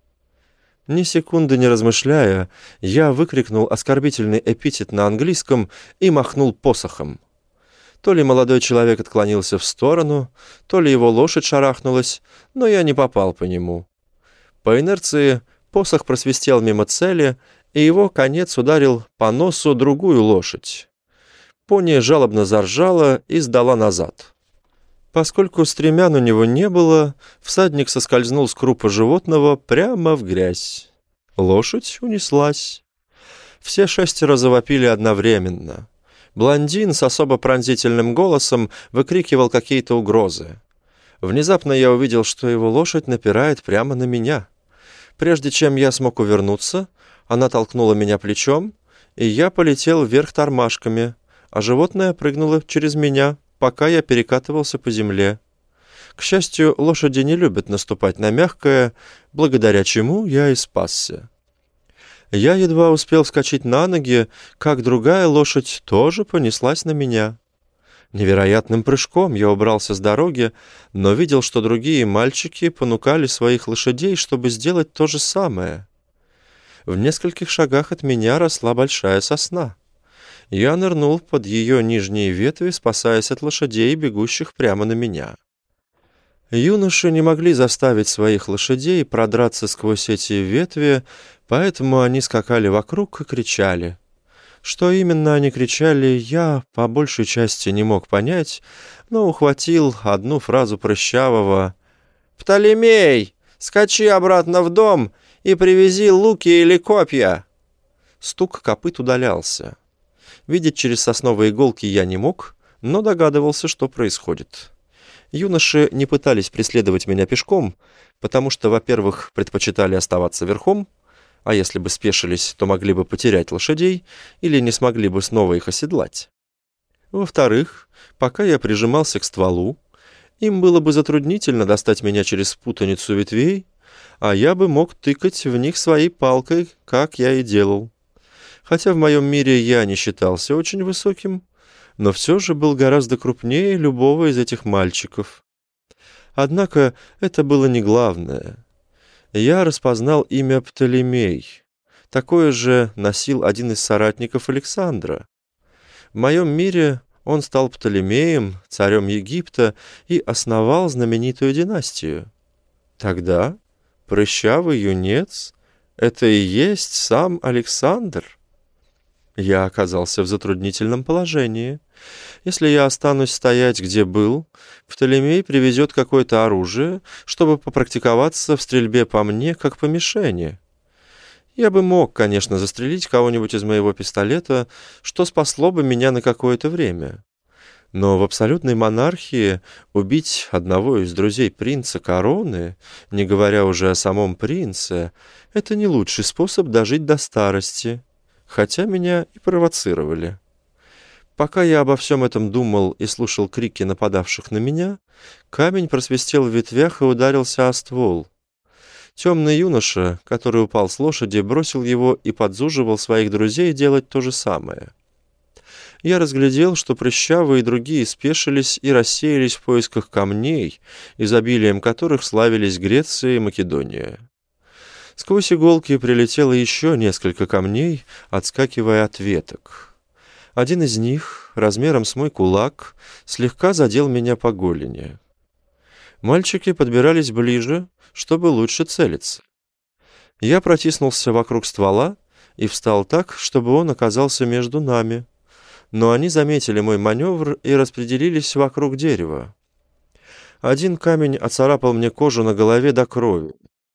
Ни секунды не размышляя, я выкрикнул оскорбительный эпитет на английском и махнул посохом. То ли молодой человек отклонился в сторону, то ли его лошадь шарахнулась, но я не попал по нему. По инерции посох просвистел мимо цели, и его конец ударил по носу другую лошадь. Пони жалобно заржала и сдала назад. Поскольку стремян у него не было, всадник соскользнул с крупа животного прямо в грязь. Лошадь унеслась. Все 6 завопили одновременно. Блондин с особо пронзительным голосом выкрикивал какие-то угрозы. Внезапно я увидел, что его лошадь напирает прямо на меня. Прежде чем я смог увернуться, она толкнула меня плечом, и я полетел вверх тормашками, а животное прыгнуло через меня, пока я перекатывался по земле. К счастью, лошади не любят наступать на мягкое, благодаря чему я и спасся. Я едва успел вскочить на ноги, как другая лошадь тоже понеслась на меня. Невероятным прыжком я убрался с дороги, но видел, что другие мальчики понукали своих лошадей, чтобы сделать то же самое. В нескольких шагах от меня росла большая сосна. Я нырнул под ее нижние ветви, спасаясь от лошадей, бегущих прямо на меня. Юноши не могли заставить своих лошадей продраться сквозь эти ветви, поэтому они скакали вокруг и кричали. Что именно они кричали, я по большей части не мог понять, но ухватил одну фразу Прыщавого: «Птолемей, скачи обратно в дом и привези луки или копья!» Стук копыт удалялся. Видеть через сосновые иголки я не мог, но догадывался, что происходит. Юноши не пытались преследовать меня пешком, потому что, во-первых, предпочитали оставаться верхом, а если бы спешились, то могли бы потерять лошадей или не смогли бы снова их оседлать. Во-вторых, пока я прижимался к стволу, им было бы затруднительно достать меня через путаницу ветвей, а я бы мог тыкать в них своей палкой, как я и делал. Хотя в моем мире я не считался очень высоким, но все же был гораздо крупнее любого из этих мальчиков. Однако это было не главное. Я распознал имя Птолемей. Такое же носил один из соратников Александра. В моем мире он стал Птолемеем, царем Египта, и основал знаменитую династию. Тогда прыщавый юнец — это и есть сам Александр. Я оказался в затруднительном положении. Если я останусь стоять, где был, Птолемей привезет какое-то оружие, чтобы попрактиковаться в стрельбе по мне, как по мишени. Я бы мог, конечно, застрелить кого-нибудь из моего пистолета, что спасло бы меня на какое-то время. Но в абсолютной монархии убить одного из друзей принца короны, не говоря уже о самом принце, это не лучший способ дожить до старости, хотя меня и провоцировали. Пока я обо всем этом думал и слушал крики нападавших на меня, камень просвистел в ветвях и ударился о ствол. Темный юноша, который упал с лошади, бросил его и подзуживал своих друзей делать то же самое. Я разглядел, что прыщавые и другие спешились и рассеялись в поисках камней, изобилием которых славились Греция и Македония. Сквозь иголки прилетело еще несколько камней, отскакивая от веток. Один из них, размером с мой кулак, слегка задел меня по голени. Мальчики подбирались ближе, чтобы лучше целиться. Я протиснулся вокруг ствола и встал так, чтобы он оказался между нами, но они заметили мой маневр и распределились вокруг дерева. Один камень оцарапал мне кожу на голове до крови.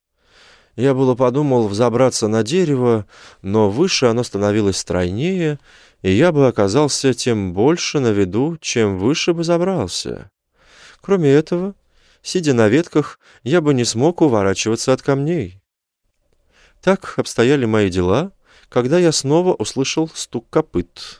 Я было подумал взобраться на дерево, но выше оно становилось стройнее, и я бы оказался тем больше на виду, чем выше бы забрался. Кроме этого, сидя на ветках, я бы не смог уворачиваться от камней. Так обстояли мои дела, когда я снова услышал стук копыт.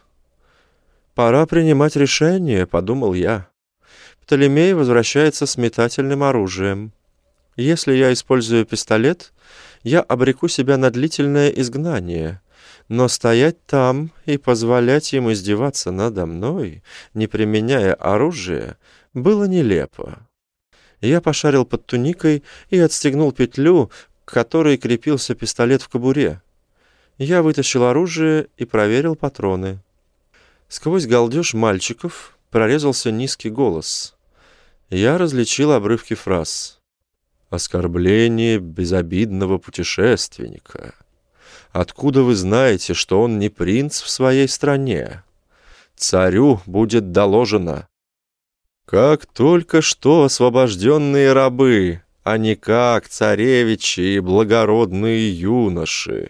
«Пора принимать решение», — подумал я. Птолемей возвращается с метательным оружием. Если я использую пистолет, я обреку себя на длительное изгнание, но стоять там и позволять им издеваться надо мной, не применяя оружие, было нелепо. Я пошарил под туникой и отстегнул петлю, к которой крепился пистолет в кобуре. Я вытащил оружие и проверил патроны. Сквозь галдеж мальчиков прорезался низкий голос. Я различил обрывки фраз. «Оскорбление безобидного путешественника. Откуда вы знаете, что он не принц в своей стране? Царю будет доложено. Как только что освобожденные рабы, а не как царевичи и благородные юноши».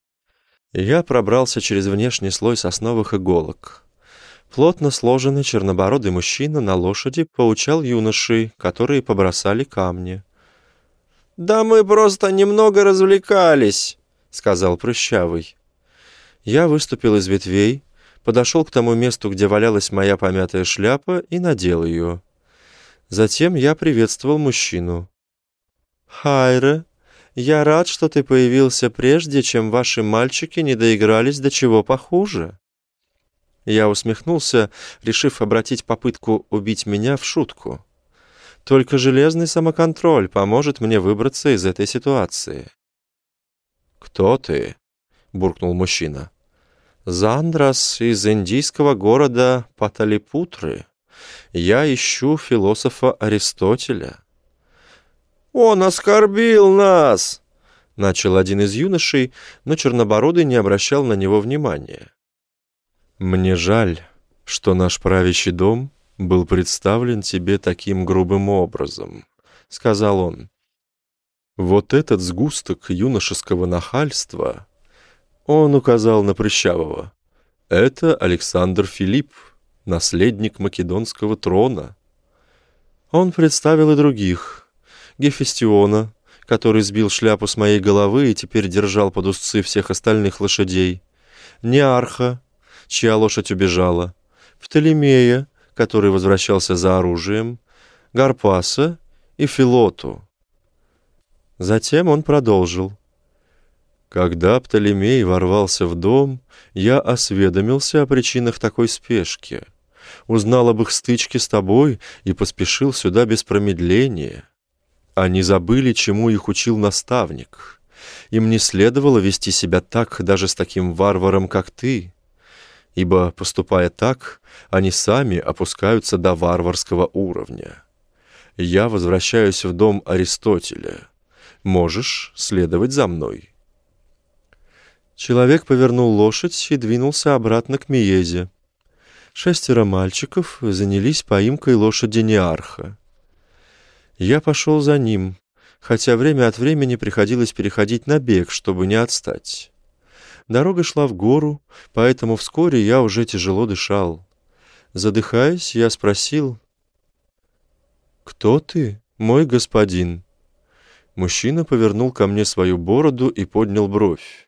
Я пробрался через внешний слой сосновых иголок. Плотно сложенный чернобородый мужчина на лошади поучал юношей, которые побросали камни. «Да мы просто немного развлекались», — сказал прыщавый. Я выступил из ветвей, подошел к тому месту, где валялась моя помятая шляпа, и надел ее. Затем я приветствовал мужчину. «Хайре, я рад, что ты появился прежде, чем ваши мальчики не доигрались до чего похуже». Я усмехнулся, решив обратить попытку убить меня в шутку. Только железный самоконтроль поможет мне выбраться из этой ситуации. «Кто ты?» — буркнул мужчина. «Зандрас из индийского города Паталипутры. Я ищу философа Аристотеля». «Он оскорбил нас!» — начал один из юношей, но Чернобородый не обращал на него внимания. «Мне жаль, что наш правящий дом был представлен тебе таким грубым образом», — сказал он. «Вот этот сгусток юношеского нахальства...» Он указал на прыщавого. «Это Александр Филипп, наследник македонского трона». Он представил и других. Гефестиона, который сбил шляпу с моей головы и теперь держал под узцы всех остальных лошадей. Неарха, чья лошадь убежала. Птолемея, который возвращался за оружием. Гарпаса и Филоту. Затем он продолжил. Когда Птолемей ворвался в дом, я осведомился о причинах такой спешки, узнал об их стычке с тобой и поспешил сюда без промедления. Они забыли, чему их учил наставник. Им не следовало вести себя так даже с таким варваром, как ты, ибо, поступая так, они сами опускаются до варварского уровня. Я возвращаюсь в дом Аристотеля. Можешь следовать за мной». Человек повернул лошадь и двинулся обратно к Миезе. 6 мальчиков занялись поимкой лошади Неарха. Я пошел за ним, хотя время от времени приходилось переходить на бег, чтобы не отстать. Дорога шла в гору, поэтому вскоре я уже тяжело дышал. Задыхаясь, я спросил: «Кто ты, мой господин?» Мужчина повернул ко мне свою бороду и поднял бровь.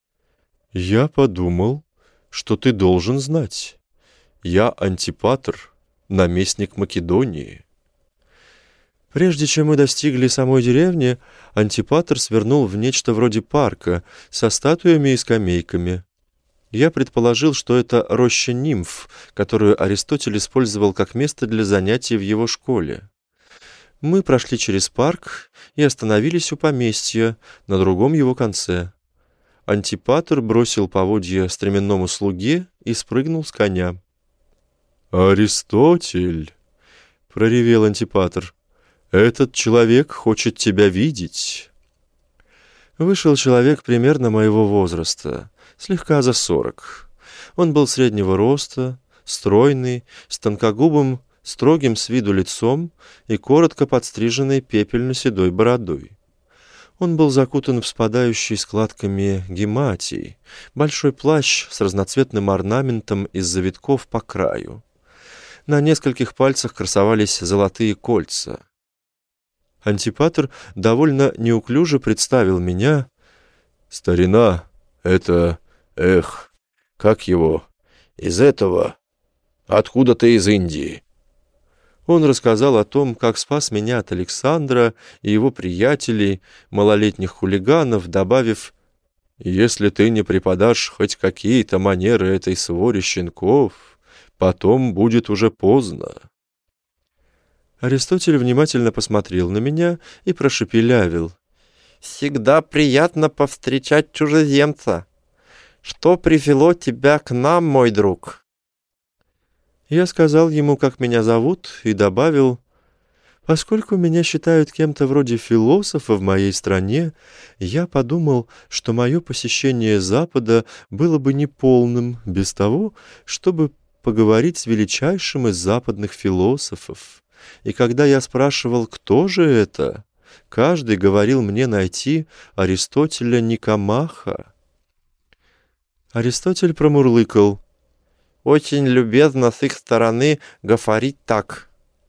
«Я подумал, что ты должен знать. Я Антипатр, наместник Македонии». Прежде чем мы достигли самой деревни, Антипатр свернул в нечто вроде парка со статуями и скамейками. Я предположил, что это роща нимф, которую Аристотель использовал как место для занятий в его школе. Мы прошли через парк и остановились у поместья на другом его конце. Антипатр бросил поводья стременному слуге и спрыгнул с коня. «Аристотель!» — проревел Антипатр. «Этот человек хочет тебя видеть». Вышел человек примерно моего возраста, слегка за 40. Он был среднего роста, стройный, с тонкогубым, строгим с виду лицом и коротко подстриженной пепельно-седой бородой. Он был закутан в спадающий складками гематий, большой плащ с разноцветным орнаментом из завитков по краю. На нескольких пальцах красовались золотые кольца. Антипатр довольно неуклюже представил меня. «Старина, это... как его? Из этого? Откуда ты из Индии?» Он рассказал о том, как спас меня от Александра и его приятелей, малолетних хулиганов, добавив: «Если ты не преподашь хоть какие-то манеры этой своре щенков, потом будет уже поздно». Аристотель внимательно посмотрел на меня и прошепелявил: «Всегда приятно повстречать чужеземца. Что привело тебя к нам, мой друг?» Я сказал ему, как меня зовут, и добавил: «Поскольку меня считают кем-то вроде философа в моей стране, я подумал, что мое посещение Запада было бы неполным без того, чтобы поговорить с величайшим из западных философов. И когда я спрашивал, кто же это, каждый говорил мне найти Аристотеля Никомаха». Аристотель промурлыкал: «Очень любезно с их стороны говорить так.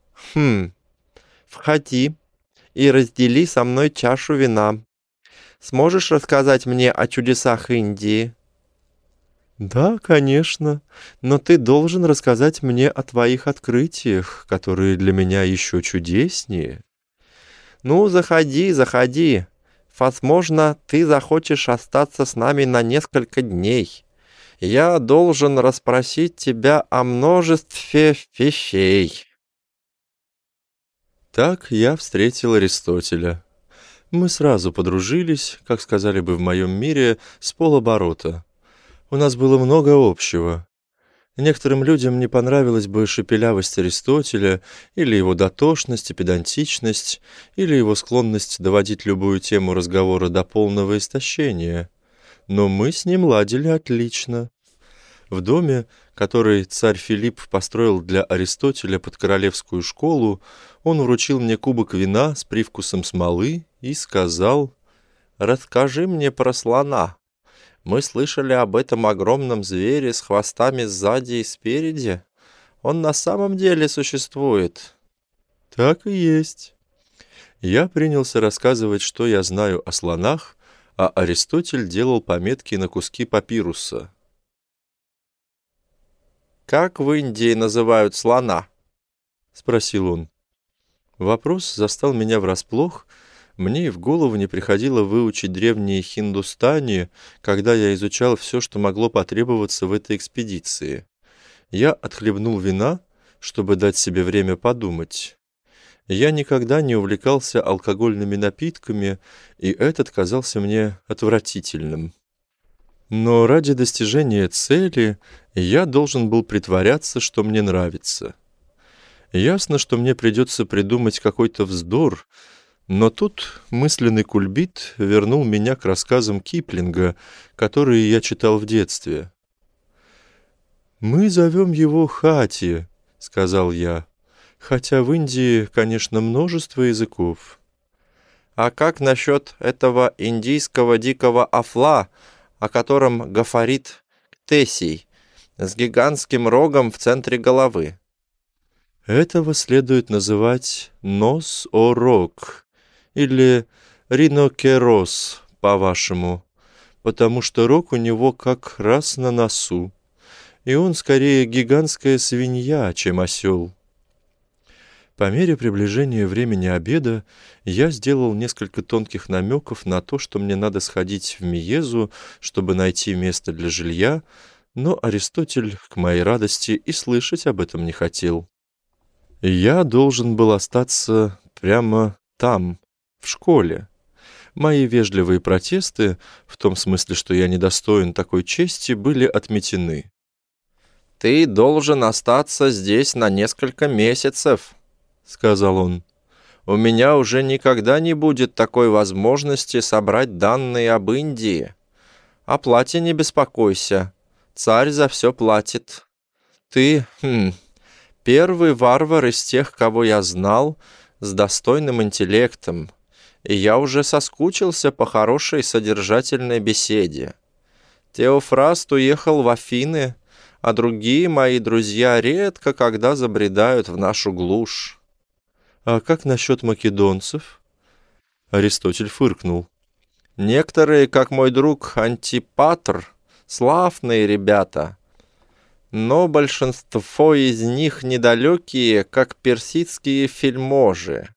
Входи и раздели со мной чашу вина. Сможешь рассказать мне о чудесах Индии?» «Да, конечно, но ты должен рассказать мне о твоих открытиях, которые для меня еще чудеснее». «Ну, заходи, заходи. Возможно, ты захочешь остаться с нами на несколько дней. Я должен расспросить тебя о множестве вещей». Так я встретил Аристотеля. Мы сразу подружились, как сказали бы в моем мире, с полоборота. У нас было много общего. Некоторым людям не понравилась бы шепелявость Аристотеля, или его дотошность и педантичность, или его склонность доводить любую тему разговора до полного истощения. Но мы с ним ладили отлично. В доме, который царь Филипп построил для Аристотеля под королевскую школу, он вручил мне кубок вина с привкусом смолы и сказал: «Расскажи мне про слона. Мы слышали об этом огромном звере с хвостами сзади и спереди. Он на самом деле существует?» Так и есть. Я принялся рассказывать, что я знаю о слонах, а Аристотель делал пометки на куски папируса.
«Как в Индии называют слона?»
— спросил он. Вопрос застал меня врасплох. Мне и в голову не приходило выучить древние хиндустани, когда я изучал все, что могло потребоваться в этой экспедиции. Я отхлебнул вина, чтобы дать себе время подумать. Я никогда не увлекался алкогольными напитками, и этот казался мне отвратительным. Но ради достижения цели я должен был притворяться, что мне нравится. Ясно, что мне придется придумать какой-то вздор, но тут мысленный кульбит вернул меня к рассказам Киплинга, которые я читал в детстве. «Мы зовем его Хати», — сказал я, «хотя в Индии, конечно, множество языков».
«А как насчет этого индийского дикого офла, о котором гафарит Ктесий, с гигантским рогом в центре головы?»
Этого следует называть нос-о-рог или ринокерос, по-вашему, потому что рог у него как раз на носу, и он скорее гигантская свинья, чем осел. По мере приближения времени обеда я сделал несколько тонких намеков на то, что мне надо сходить в Миезу, чтобы найти место для жилья, но Аристотель, к моей радости, и слышать об этом не хотел. Я должен был остаться прямо там, в школе. Мои вежливые протесты, в том смысле, что я недостоин такой чести, были отметены.
«Ты должен остаться здесь на несколько месяцев», — сказал он. «У меня уже никогда не будет такой возможности собрать данные об Индии. О плате не беспокойся. Царь за все платит. Ты, первый варвар из тех, кого я знал, с достойным интеллектом, и я уже соскучился по хорошей содержательной беседе. Теофраст уехал в Афины, а другие мои друзья редко когда забредают в нашу глушь».
«А как насчет македонцев?» Аристотель фыркнул.
«Некоторые, как мой друг Антипатр, славные ребята, но большинство из них недалекие, как персидские вельможи».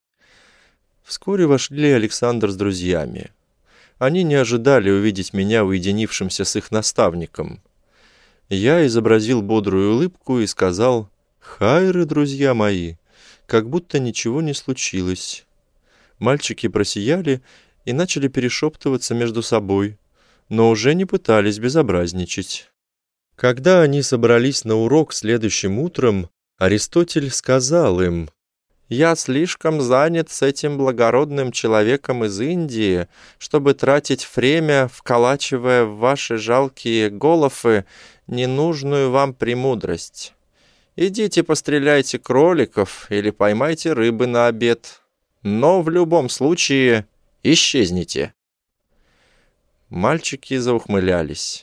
Вскоре вошли Александр с друзьями. Они не ожидали увидеть меня уединившимся с их наставником. Я изобразил бодрую улыбку и сказал: «Хайры, друзья мои», как будто ничего не случилось. Мальчики просияли и начали перешептываться между собой, но уже не пытались безобразничать. Когда они собрались на урок следующим утром, Аристотель сказал им:
«Я слишком занят с этим благородным человеком из Индии, чтобы тратить время, вколачивая в ваши жалкие головы ненужную вам премудрость. Идите постреляйте кроликов или поймайте рыбы на обед, но в любом случае исчезните». Мальчики заухмылялись.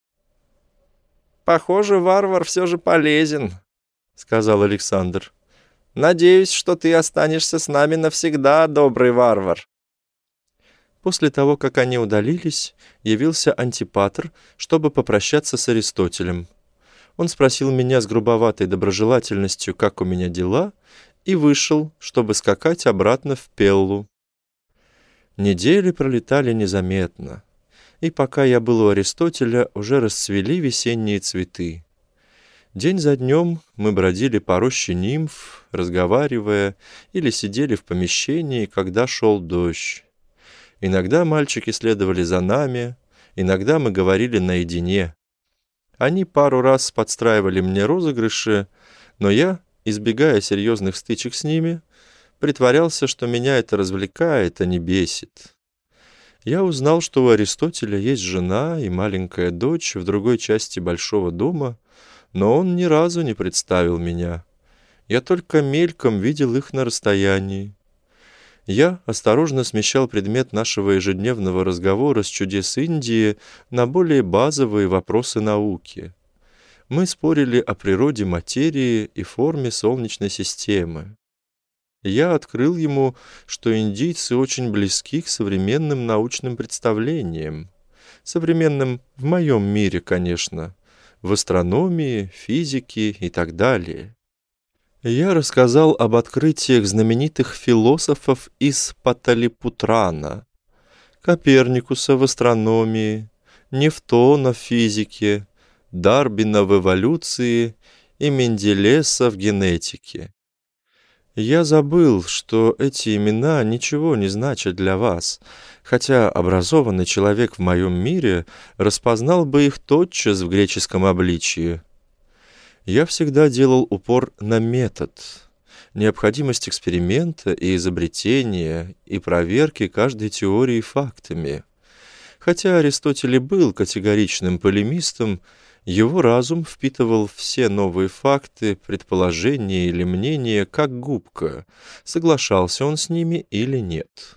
«Похоже, варвар все же полезен», — сказал Александр. «Надеюсь, что ты останешься с нами навсегда, добрый варвар».
После того, как они удалились, явился Антипатр, чтобы попрощаться с Аристотелем. Он спросил меня с грубоватой доброжелательностью, как у меня дела, и вышел, чтобы скакать обратно в Пеллу. Недели пролетали незаметно, и пока я был у Аристотеля, уже расцвели весенние цветы. День за днем мы бродили по роще нимф, разговаривая, или сидели в помещении, когда шел дождь. Иногда мальчики следовали за нами, иногда мы говорили наедине. Они пару раз подстраивали мне розыгрыши, но я, избегая серьезных стычек с ними, притворялся, что меня это развлекает, а не бесит. Я узнал, что у Аристотеля есть жена и маленькая дочь в другой части большого дома, но он ни разу не представил меня. Я только мельком видел их на расстоянии. Я осторожно смещал предмет нашего ежедневного разговора с чудес Индии на более базовые вопросы науки. Мы спорили о природе материи и форме Солнечной системы. Я открыл ему, что индийцы очень близки к современным научным представлениям. Современным в моем мире, конечно, в астрономии, физике и так далее. Я рассказал об открытиях знаменитых философов из Паталипутрана, Коперникуса в астрономии, Нефтона в физике, Дарбина в эволюции и Менделеса в генетике. Я забыл, что эти имена ничего не значат для вас, хотя образованный человек в моем мире распознал бы их тотчас в греческом обличии. Я всегда делал упор на метод, необходимость эксперимента и изобретения и проверки каждой теории фактами. Хотя Аристотель и был категоричным полемистом, его разум впитывал все новые факты, предположения или мнения, как губка, соглашался он с ними или нет.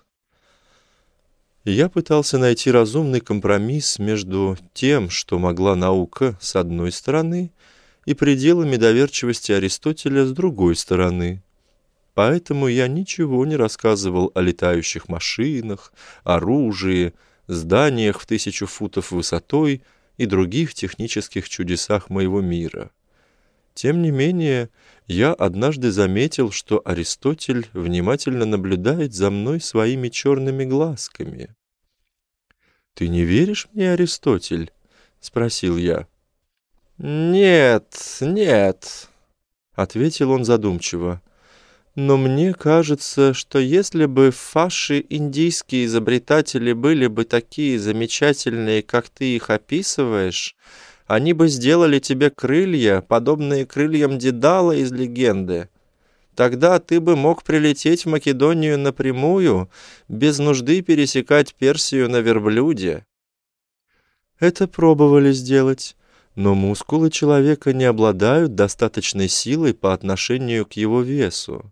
Я пытался найти разумный компромисс между тем, что могла наука с одной стороны, и пределами доверчивости Аристотеля с другой стороны. Поэтому я ничего не рассказывал о летающих машинах, оружии, зданиях в 1000 футов высотой и других технических чудесах моего мира. Тем не менее, я однажды заметил, что Аристотель внимательно наблюдает за мной своими черными глазками. «Ты не веришь мне, Аристотель?» — спросил я. «Нет, нет», — ответил он задумчиво. «Но мне кажется, что если бы ваши индийские изобретатели были бы такие замечательные, как ты их описываешь, они бы сделали тебе крылья, подобные крыльям Дедала из легенды. Тогда ты бы мог прилететь в Македонию напрямую, без нужды пересекать Персию на верблюде». Это пробовали сделать, но мускулы человека не обладают достаточной силой по отношению к его весу.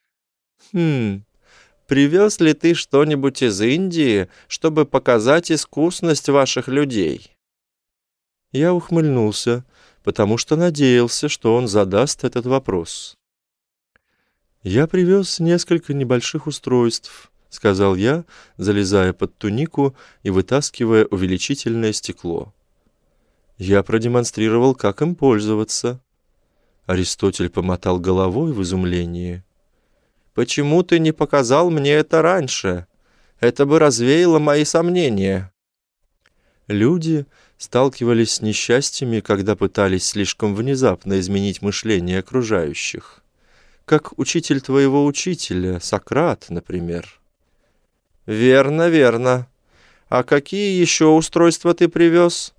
Привез ли ты что-нибудь из Индии, чтобы показать искусность ваших людей?» Я ухмыльнулся, потому что надеялся, что он задаст этот вопрос. «Я привез несколько небольших устройств», — сказал я, залезая под тунику и вытаскивая увеличительное стекло. Я продемонстрировал, как им пользоваться. Аристотель помотал головой в изумлении. «Почему ты не показал мне это раньше? Это бы развеяло мои сомнения». Люди сталкивались с несчастьями, когда пытались слишком внезапно изменить мышление окружающих. Как учитель твоего учителя, Сократ, например. «Верно, верно. А какие еще устройства ты привез?»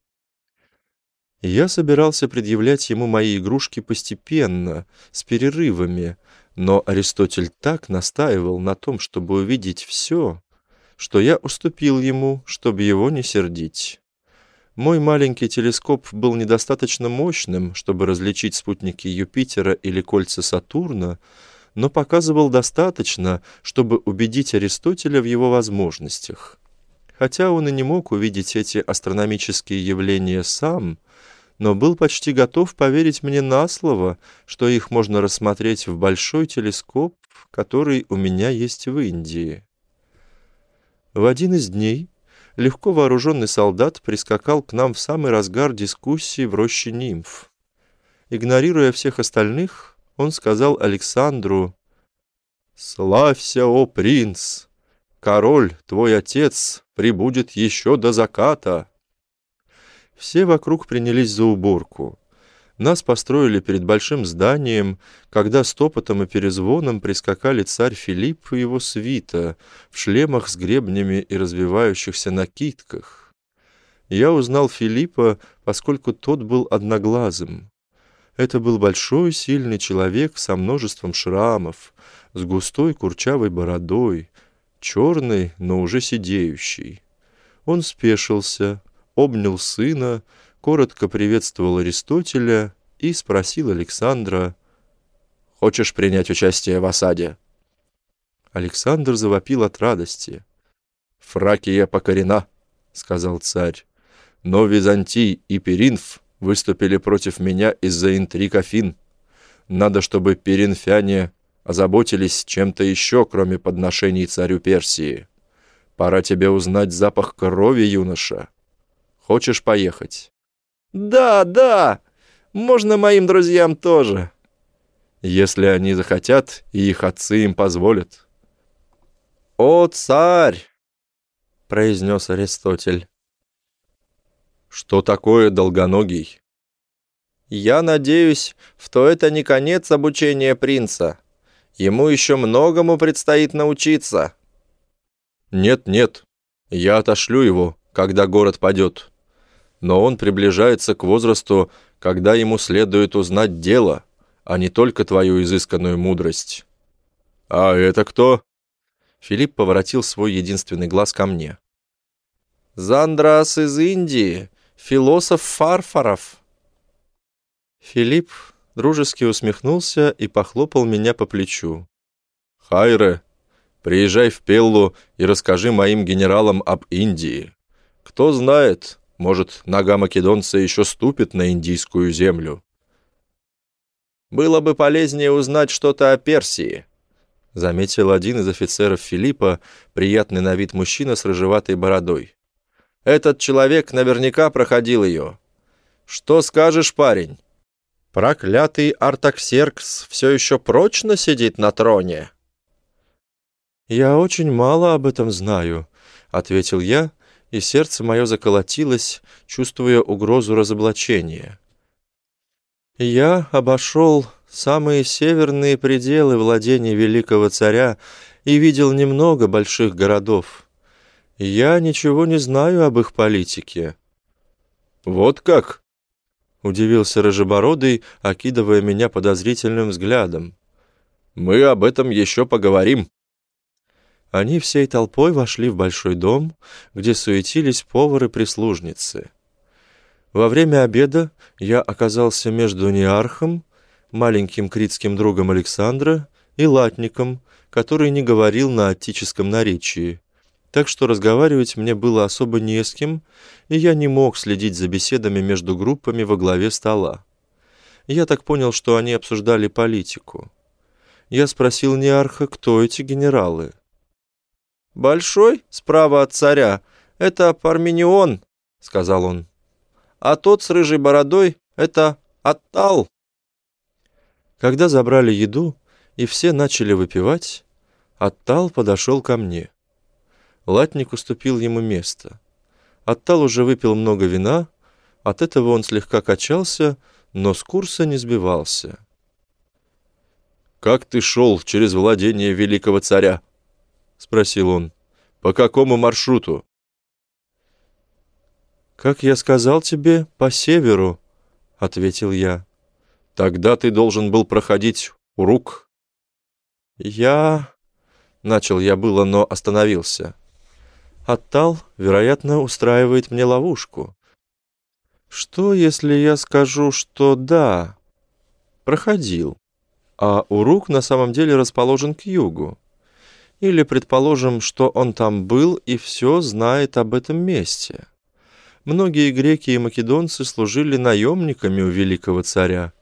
Я собирался предъявлять ему мои игрушки постепенно, с перерывами, но Аристотель так настаивал на том, чтобы увидеть все, что я уступил ему, чтобы его не сердить. Мой маленький телескоп был недостаточно мощным, чтобы различить спутники Юпитера или кольца Сатурна, но показывал достаточно, чтобы убедить Аристотеля в его возможностях. Хотя он и не мог увидеть эти астрономические явления сам, но был почти готов поверить мне на слово, что их можно рассмотреть в большой телескоп, который у меня есть в Индии. В один из дней легко вооруженный солдат прискакал к нам в самый разгар дискуссии в роще нимф. Игнорируя всех остальных, он сказал Александру: «Славься, о принц! Король, твой отец, прибудет еще до заката!» Все вокруг принялись за уборку. Нас построили перед большим зданием, когда с топотом и перезвоном прискакали царь Филипп и его свита в шлемах с гребнями и развивающихся накидках. Я узнал Филиппа, поскольку тот был одноглазым. Это был большой, сильный человек со множеством шрамов, с густой курчавой бородой, черной, но уже седеющей. Он спешился, обнял сына, коротко приветствовал Аристотеля и спросил Александра: «Хочешь принять участие в осаде?» Александр завопил от радости. «Фракия покорена», — сказал царь, «но Византий и Перинф выступили против меня из-за интриг Афин. Надо, чтобы перинфяне
озаботились чем-то еще, кроме подношений царю Персии. Пора тебе узнать запах крови, юноша. Хочешь поехать? Да, да, можно моим друзьям тоже. Если они захотят, и их отцы им позволят. «О, царь!» — произнес Аристотель. «Что такое, долгоногий?» «Я надеюсь, что это не конец обучения принца. Ему еще многому предстоит научиться». «Нет, я отошлю его, когда город падет. Но он приближается к возрасту, когда ему следует узнать дело, а не только твою изысканную мудрость». «А это кто?» Филипп поворотил свой единственный глаз ко мне. «Зандрас из Индии, философ Фарфаров». Филипп дружески усмехнулся и похлопал меня по плечу. «Хайре, приезжай в Пеллу и расскажи моим генералам об Индии. Кто знает, может, нога македонца еще ступит на индийскую землю». «Было бы полезнее узнать что-то о Персии», — заметил один из офицеров Филиппа, приятный на вид мужчина с рыжеватой бородой. «Этот человек наверняка проходил ее. Что скажешь, парень? Проклятый Артаксеркс все еще прочно сидит на троне?»
«Я очень мало об этом знаю», — ответил я, и сердце мое заколотилось, чувствуя угрозу разоблачения. «Я обошел самые северные пределы владений великого царя и видел немного больших городов. Я ничего не знаю об их политике».
«Вот как?»
— удивился Рыжебородый, окидывая меня подозрительным взглядом.
«Мы об этом еще поговорим».
Они всей толпой вошли в большой дом, где суетились повар и прислужницы. Во время обеда я оказался между Неархом, маленьким критским другом Александра, и латником, который не говорил на аттическом наречии, так что разговаривать мне было особо не с кем, и я не мог следить за беседами между группами во главе стола. Я так понял, что они обсуждали политику. Я спросил Неарха, кто эти генералы.
«Большой, справа от царя, это Парменион», — сказал он. «А тот с рыжей бородой — это Аттал».
Когда забрали еду и все начали выпивать, Аттал подошел ко мне. Латник уступил ему место. Аттал уже выпил много вина, от этого он слегка качался, но с курса не сбивался.
«Как ты шел через владение великого царя?» — спросил он. «По какому маршруту?»
«Как я сказал тебе, по северу», — ответил я.
«Тогда ты должен был проходить Урук».
Начал я было, но остановился. Аттал, вероятно, устраивает мне ловушку. Что, если я скажу, что да, проходил, а Урук на самом деле расположен к югу? Или предположим, что он там был и все знает об этом месте? Многие греки и македонцы служили наемниками у великого царя.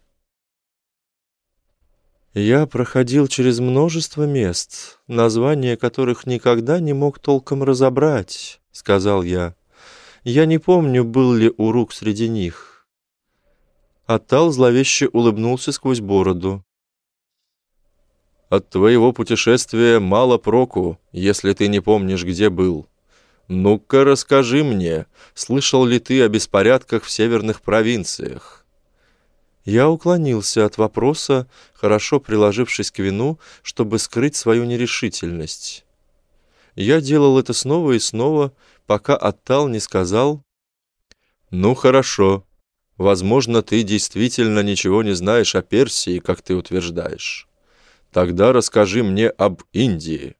Я проходил через множество мест, названия которых никогда не мог толком разобрать, — сказал я. Я не помню, был ли Урук среди них. Аттал зловеще улыбнулся сквозь бороду.
«От твоего путешествия мало проку, если ты не помнишь, где был. Ну-ка расскажи мне, слышал ли ты о беспорядках в северных провинциях?»
Я уклонился от вопроса, хорошо приложившись к вину, чтобы скрыть свою нерешительность. Я делал это снова и снова, пока Аттал не сказал:
«Ну хорошо, возможно, ты действительно ничего не знаешь о Персии, как ты утверждаешь. Тогда расскажи мне об Индии».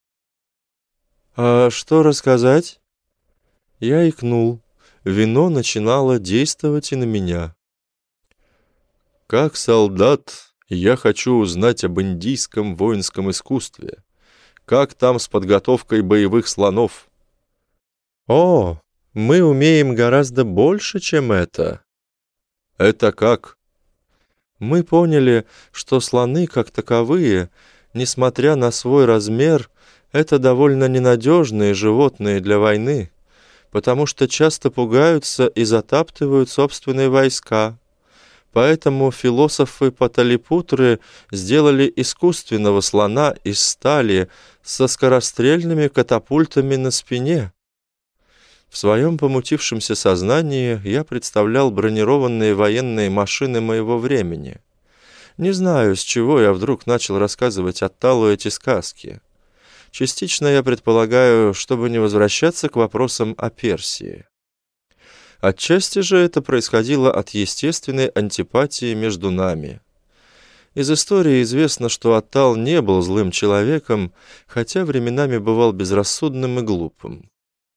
«А что рассказать?» Я икнул. Вино начинало действовать и на меня.
«Как солдат, я хочу узнать об индийском воинском искусстве. Как там с подготовкой боевых слонов?»
«О, мы умеем гораздо больше, чем это».
«Это как?»
Мы поняли, что слоны, как таковые, несмотря на свой размер, это довольно ненадежные животные для войны, потому что часто пугаются и затаптывают собственные войска. Поэтому философы-паталипутры сделали искусственного слона из стали со скорострельными катапультами на спине. В своем помутившемся сознании я представлял бронированные военные машины моего времени. Не знаю, с чего я вдруг начал рассказывать Атталу эти сказки. Частично я предполагаю, чтобы не возвращаться к вопросам о Персии. Отчасти же это происходило от естественной антипатии между нами. Из истории известно, что Аттал не был злым человеком, хотя временами бывал безрассудным и глупым.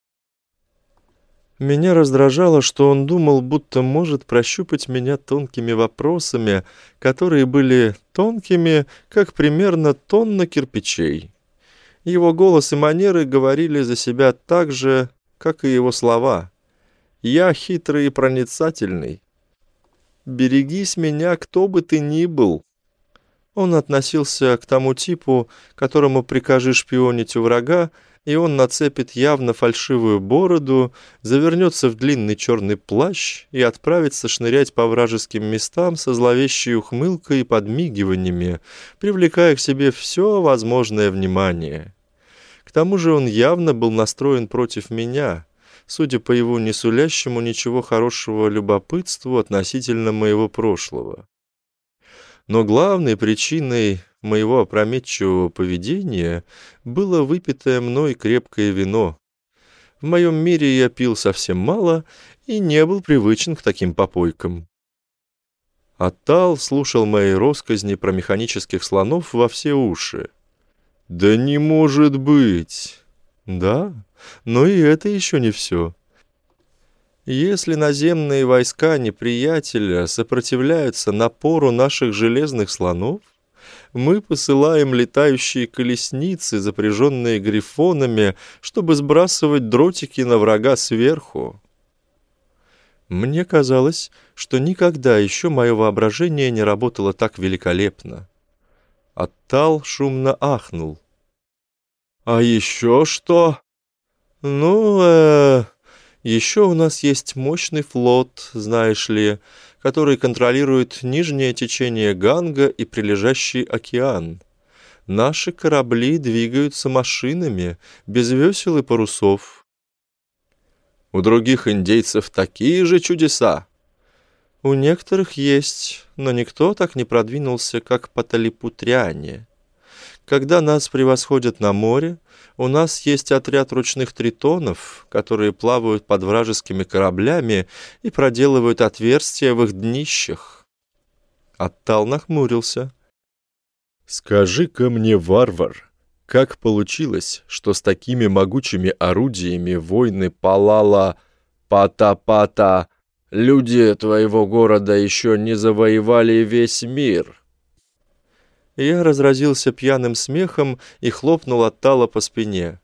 Меня раздражало, что он думал, будто может прощупать меня тонкими вопросами, которые были тонкими, как примерно тонна кирпичей. Его голос и манеры говорили за себя так же, как и его слова. «Я хитрый и проницательный. Берегись меня, кто бы ты ни был». Он относился к тому типу, которому прикажи шпионить у врага, и он нацепит явно фальшивую бороду, завернется в длинный черный плащ и отправится шнырять по вражеским местам со зловещей ухмылкой и подмигиваниями, привлекая к себе все возможное внимание. К тому же он явно был настроен против меня, судя по его не сулящему ничего хорошего любопытству относительно моего прошлого. Но главной причиной моего опрометчивого поведения было выпитое мной крепкое вино. В моем мире я пил совсем мало и не был привычен к таким попойкам. Аттал слушал мои россказни про механических слонов во все уши. «Да не может быть!» «Да, но и это еще не все. Если наземные войска неприятеля сопротивляются напору наших железных слонов, мы посылаем летающие колесницы, запряженные грифонами, чтобы сбрасывать дротики на врага сверху». Мне казалось, что никогда еще мое воображение не работало так великолепно. Аттал шумно ахнул. «А еще что?» «Ну, еще у нас есть мощный флот, знаешь ли, который контролирует нижнее течение Ганга и прилежащий океан. Наши корабли двигаются машинами, без весел и парусов». «У других индейцев такие же чудеса?» «У некоторых есть, но никто так не продвинулся, как паталипутряне. Когда нас превосходят на море, у нас есть отряд ручных тритонов, которые плавают под вражескими кораблями и проделывают отверстия в их днищах». Аттал нахмурился. «Скажи-ка мне, варвар, как получилось, что с такими могучими орудиями войны палала пата-пата, люди твоего города еще не завоевали весь мир?» Я разразился пьяным смехом и хлопнул Аттала по спине.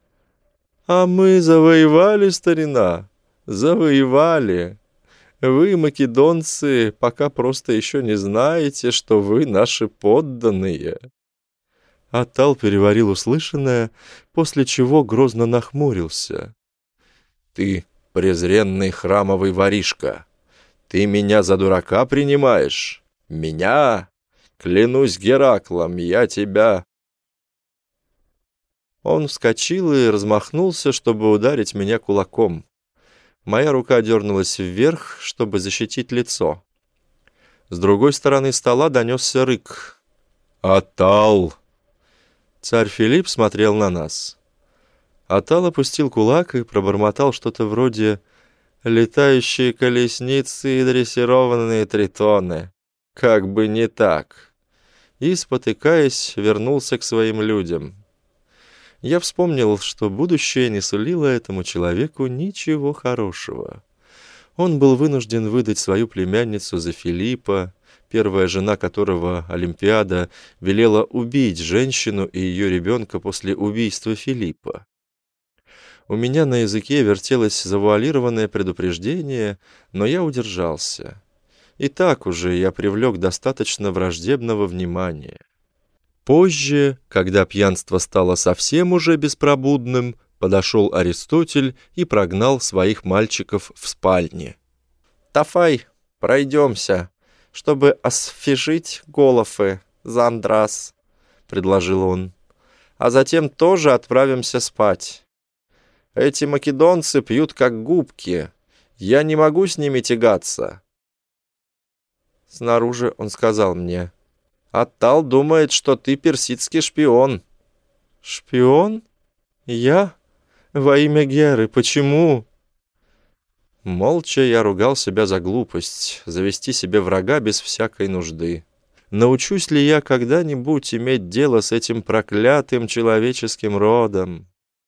«А мы завоевали, старина, завоевали. Вы, македонцы, пока просто еще не знаете, что вы наши подданные». Аттал переварил услышанное, после чего грозно нахмурился. «Ты презренный храмовый воришка, ты меня за дурака принимаешь? Меня? Клянусь Гераклом, я тебя...» Он вскочил и размахнулся, чтобы ударить меня кулаком. Моя рука дернулась вверх, чтобы защитить лицо. С другой стороны стола донесся рык. «Аттал!» Царь Филипп смотрел на нас. Аттал опустил кулак и пробормотал что-то вроде «летающие колесницы и дрессированные тритоны». Как бы не так. И, спотыкаясь, вернулся к своим людям. Я вспомнил, что будущее не сулило этому человеку ничего хорошего. Он был вынужден выдать свою племянницу за Филиппа, первая жена которого, Олимпиада, велела убить женщину и ее ребенка после убийства Филиппа. У меня на языке вертелось завуалированное предупреждение, но я удержался. И так уже я привлек достаточно враждебного внимания. Позже, когда пьянство стало совсем уже беспробудным, подошел Аристотель и прогнал своих мальчиков в спальне.
«Тафай, пройдемся, чтобы освежить головы, Зандрас», — предложил он. «А затем тоже отправимся спать. Эти македонцы пьют как губки. Я не могу с ними тягаться». Снаружи он сказал мне: «Аттал думает, что ты персидский шпион».
«Шпион? Я? Во имя Геры, почему?» Молча я ругал себя за глупость, завести себе врага без всякой нужды. Научусь ли я когда-нибудь иметь дело с этим проклятым человеческим родом?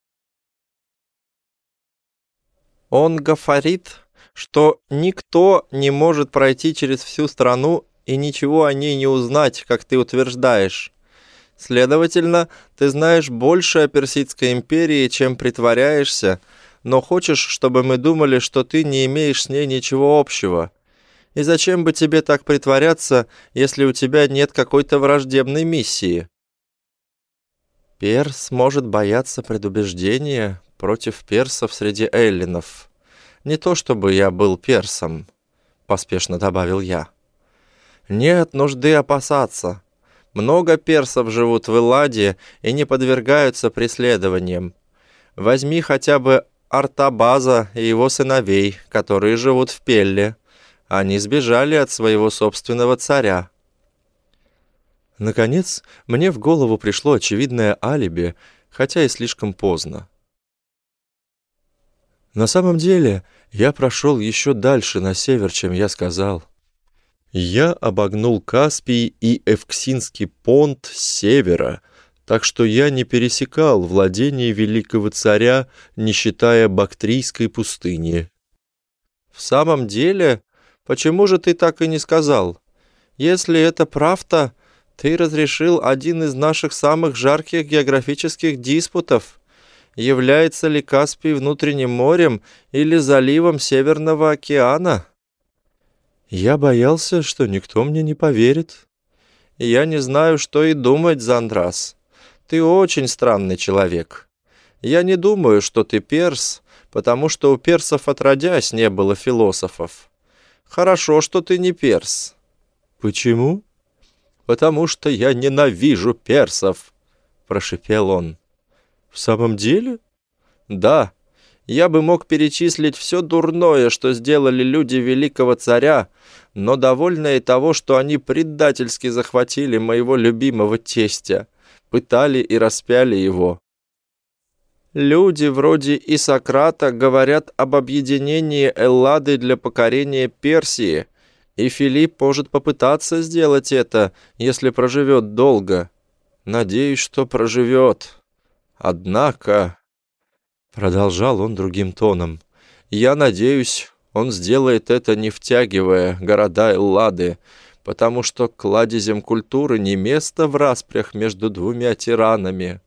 Он говорит, что никто не может пройти через всю страну и ничего о ней не узнать, как ты утверждаешь. Следовательно, ты знаешь больше о Персидской империи, чем притворяешься, но хочешь, чтобы мы думали, что ты не имеешь с ней ничего общего. И зачем бы тебе так притворяться, если у тебя нет какой-то враждебной миссии? Перс может бояться предубеждения против персов среди эллинов. Не то чтобы я был персом, поспешно добавил я. Нет нужды опасаться. Много персов живут в Элладе и не подвергаются преследованиям. Возьми хотя бы Артабаза и его сыновей, которые живут в Пелле. Они сбежали от своего собственного царя.
Наконец, мне в голову пришло очевидное алиби, хотя и слишком поздно. На самом деле, я прошел еще дальше на север, чем я сказал. Я обогнул Каспий и Эвксинский понт с севера, так что я не пересекал владение великого царя, не считая Бактрийской пустыни.
В самом деле, почему же ты так и не сказал? Если это правда, ты разрешил один из наших самых жарких географических диспутов. Является ли Каспий внутренним морем или заливом Северного океана?
Я боялся, что никто мне не поверит.
Я не знаю, что и думать, Зандрас. Ты очень странный человек. Я не думаю, что ты перс, потому что у персов отродясь не было философов. Хорошо, что ты не перс.
Почему?
Потому что я ненавижу персов, прошипел он.
В самом деле?
Да. Я бы мог перечислить все дурное, что сделали люди великого царя, но довольно и того, что они предательски захватили моего любимого тестя, пытали и распяли его. Люди вроде Исократа говорят об объединении Эллады для покорения Персии, и Филипп может попытаться сделать это, если проживет долго. Надеюсь, что проживет. Однако, продолжал он другим тоном, я надеюсь, он сделает это, не втягивая города Эллады, потому что кладезем культуры не место в распрях между двумя тиранами.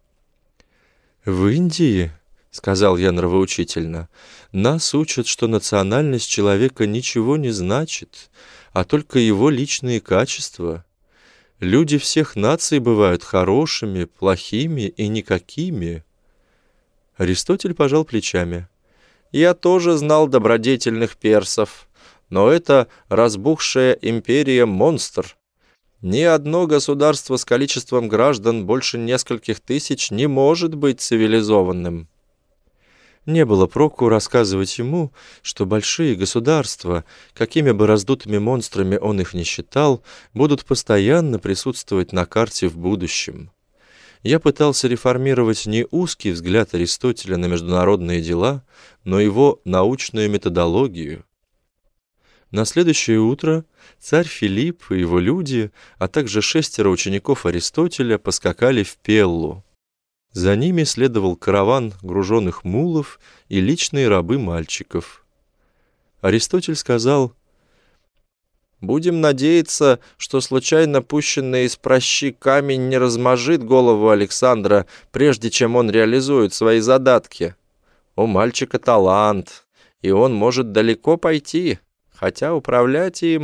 В Индии, сказал я нравоучительно, нас учат, что национальность человека ничего не значит, а только его личные качества. Люди всех наций бывают хорошими, плохими и никакими. Аристотель пожал плечами.
Я тоже знал добродетельных персов, но это разбухшая империя-монстр. Ни одно государство с количеством граждан больше нескольких тысяч не может быть цивилизованным.
Не было проку рассказывать ему, что большие государства, какими бы раздутыми монстрами он их ни считал, будут постоянно присутствовать на карте в будущем. Я пытался реформировать не узкий взгляд Аристотеля на международные дела, но его научную методологию. На следующее утро царь Филипп и его люди, а также 6 учеников Аристотеля поскакали в Пеллу. За ними следовал караван груженных мулов и личные рабы мальчиков. Аристотель сказал: «Будем надеяться, что случайно пущенный из пращи камень не размажет голову Александра, прежде чем он реализует свои задатки. У мальчика талант, и он может далеко пойти, хотя управлять им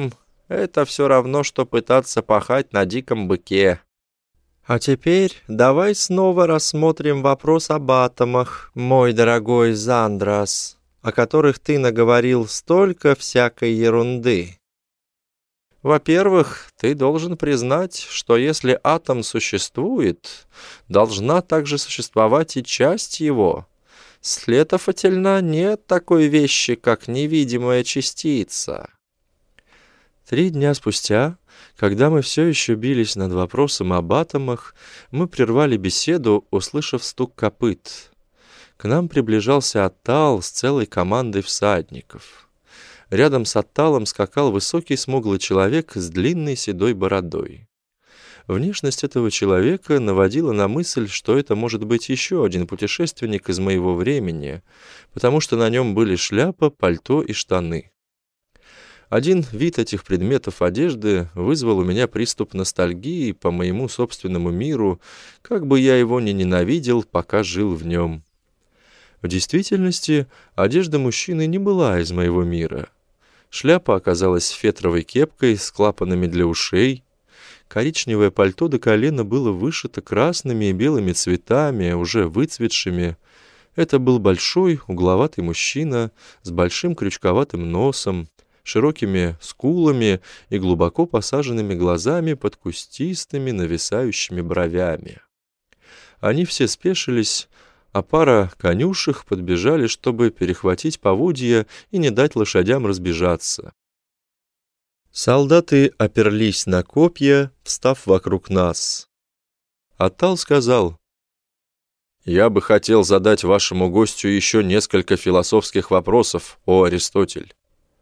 Это все равно, что пытаться пахать на диком быке. А теперь давай снова рассмотрим вопрос об атомах, мой дорогой Зандрас, о которых ты наговорил столько всякой ерунды. Во-первых, ты должен признать, что если атом существует, должна также существовать и часть его. Следовательно, нет такой вещи, как невидимая частица.
3 дня спустя, когда мы все еще бились над вопросом об атомах, мы прервали беседу, услышав стук копыт. К нам приближался Аттал с целой командой всадников. Рядом с Атталом скакал высокий смуглый человек с длинной седой бородой. Внешность этого человека наводила на мысль, что это может быть еще один путешественник из моего времени, потому что на нем были шляпа, пальто и штаны. Один вид этих предметов одежды вызвал у меня приступ ностальгии по моему собственному миру, как бы я его ни ненавидел, пока жил в нем. В действительности, одежда мужчины не была из моего мира. Шляпа оказалась фетровой кепкой с клапанами для ушей. Коричневое пальто до колена было вышито красными и белыми цветами, уже выцветшими. Это был большой, угловатый мужчина с большим крючковатым носом, широкими скулами и глубоко посаженными глазами под кустистыми нависающими бровями. Они все спешились, а пара конюшек подбежали, чтобы перехватить поводья и не дать лошадям разбежаться. Солдаты оперлись на копья, встав вокруг нас. Аттал сказал: «Я бы хотел задать вашему гостю еще несколько философских вопросов, о Аристотель».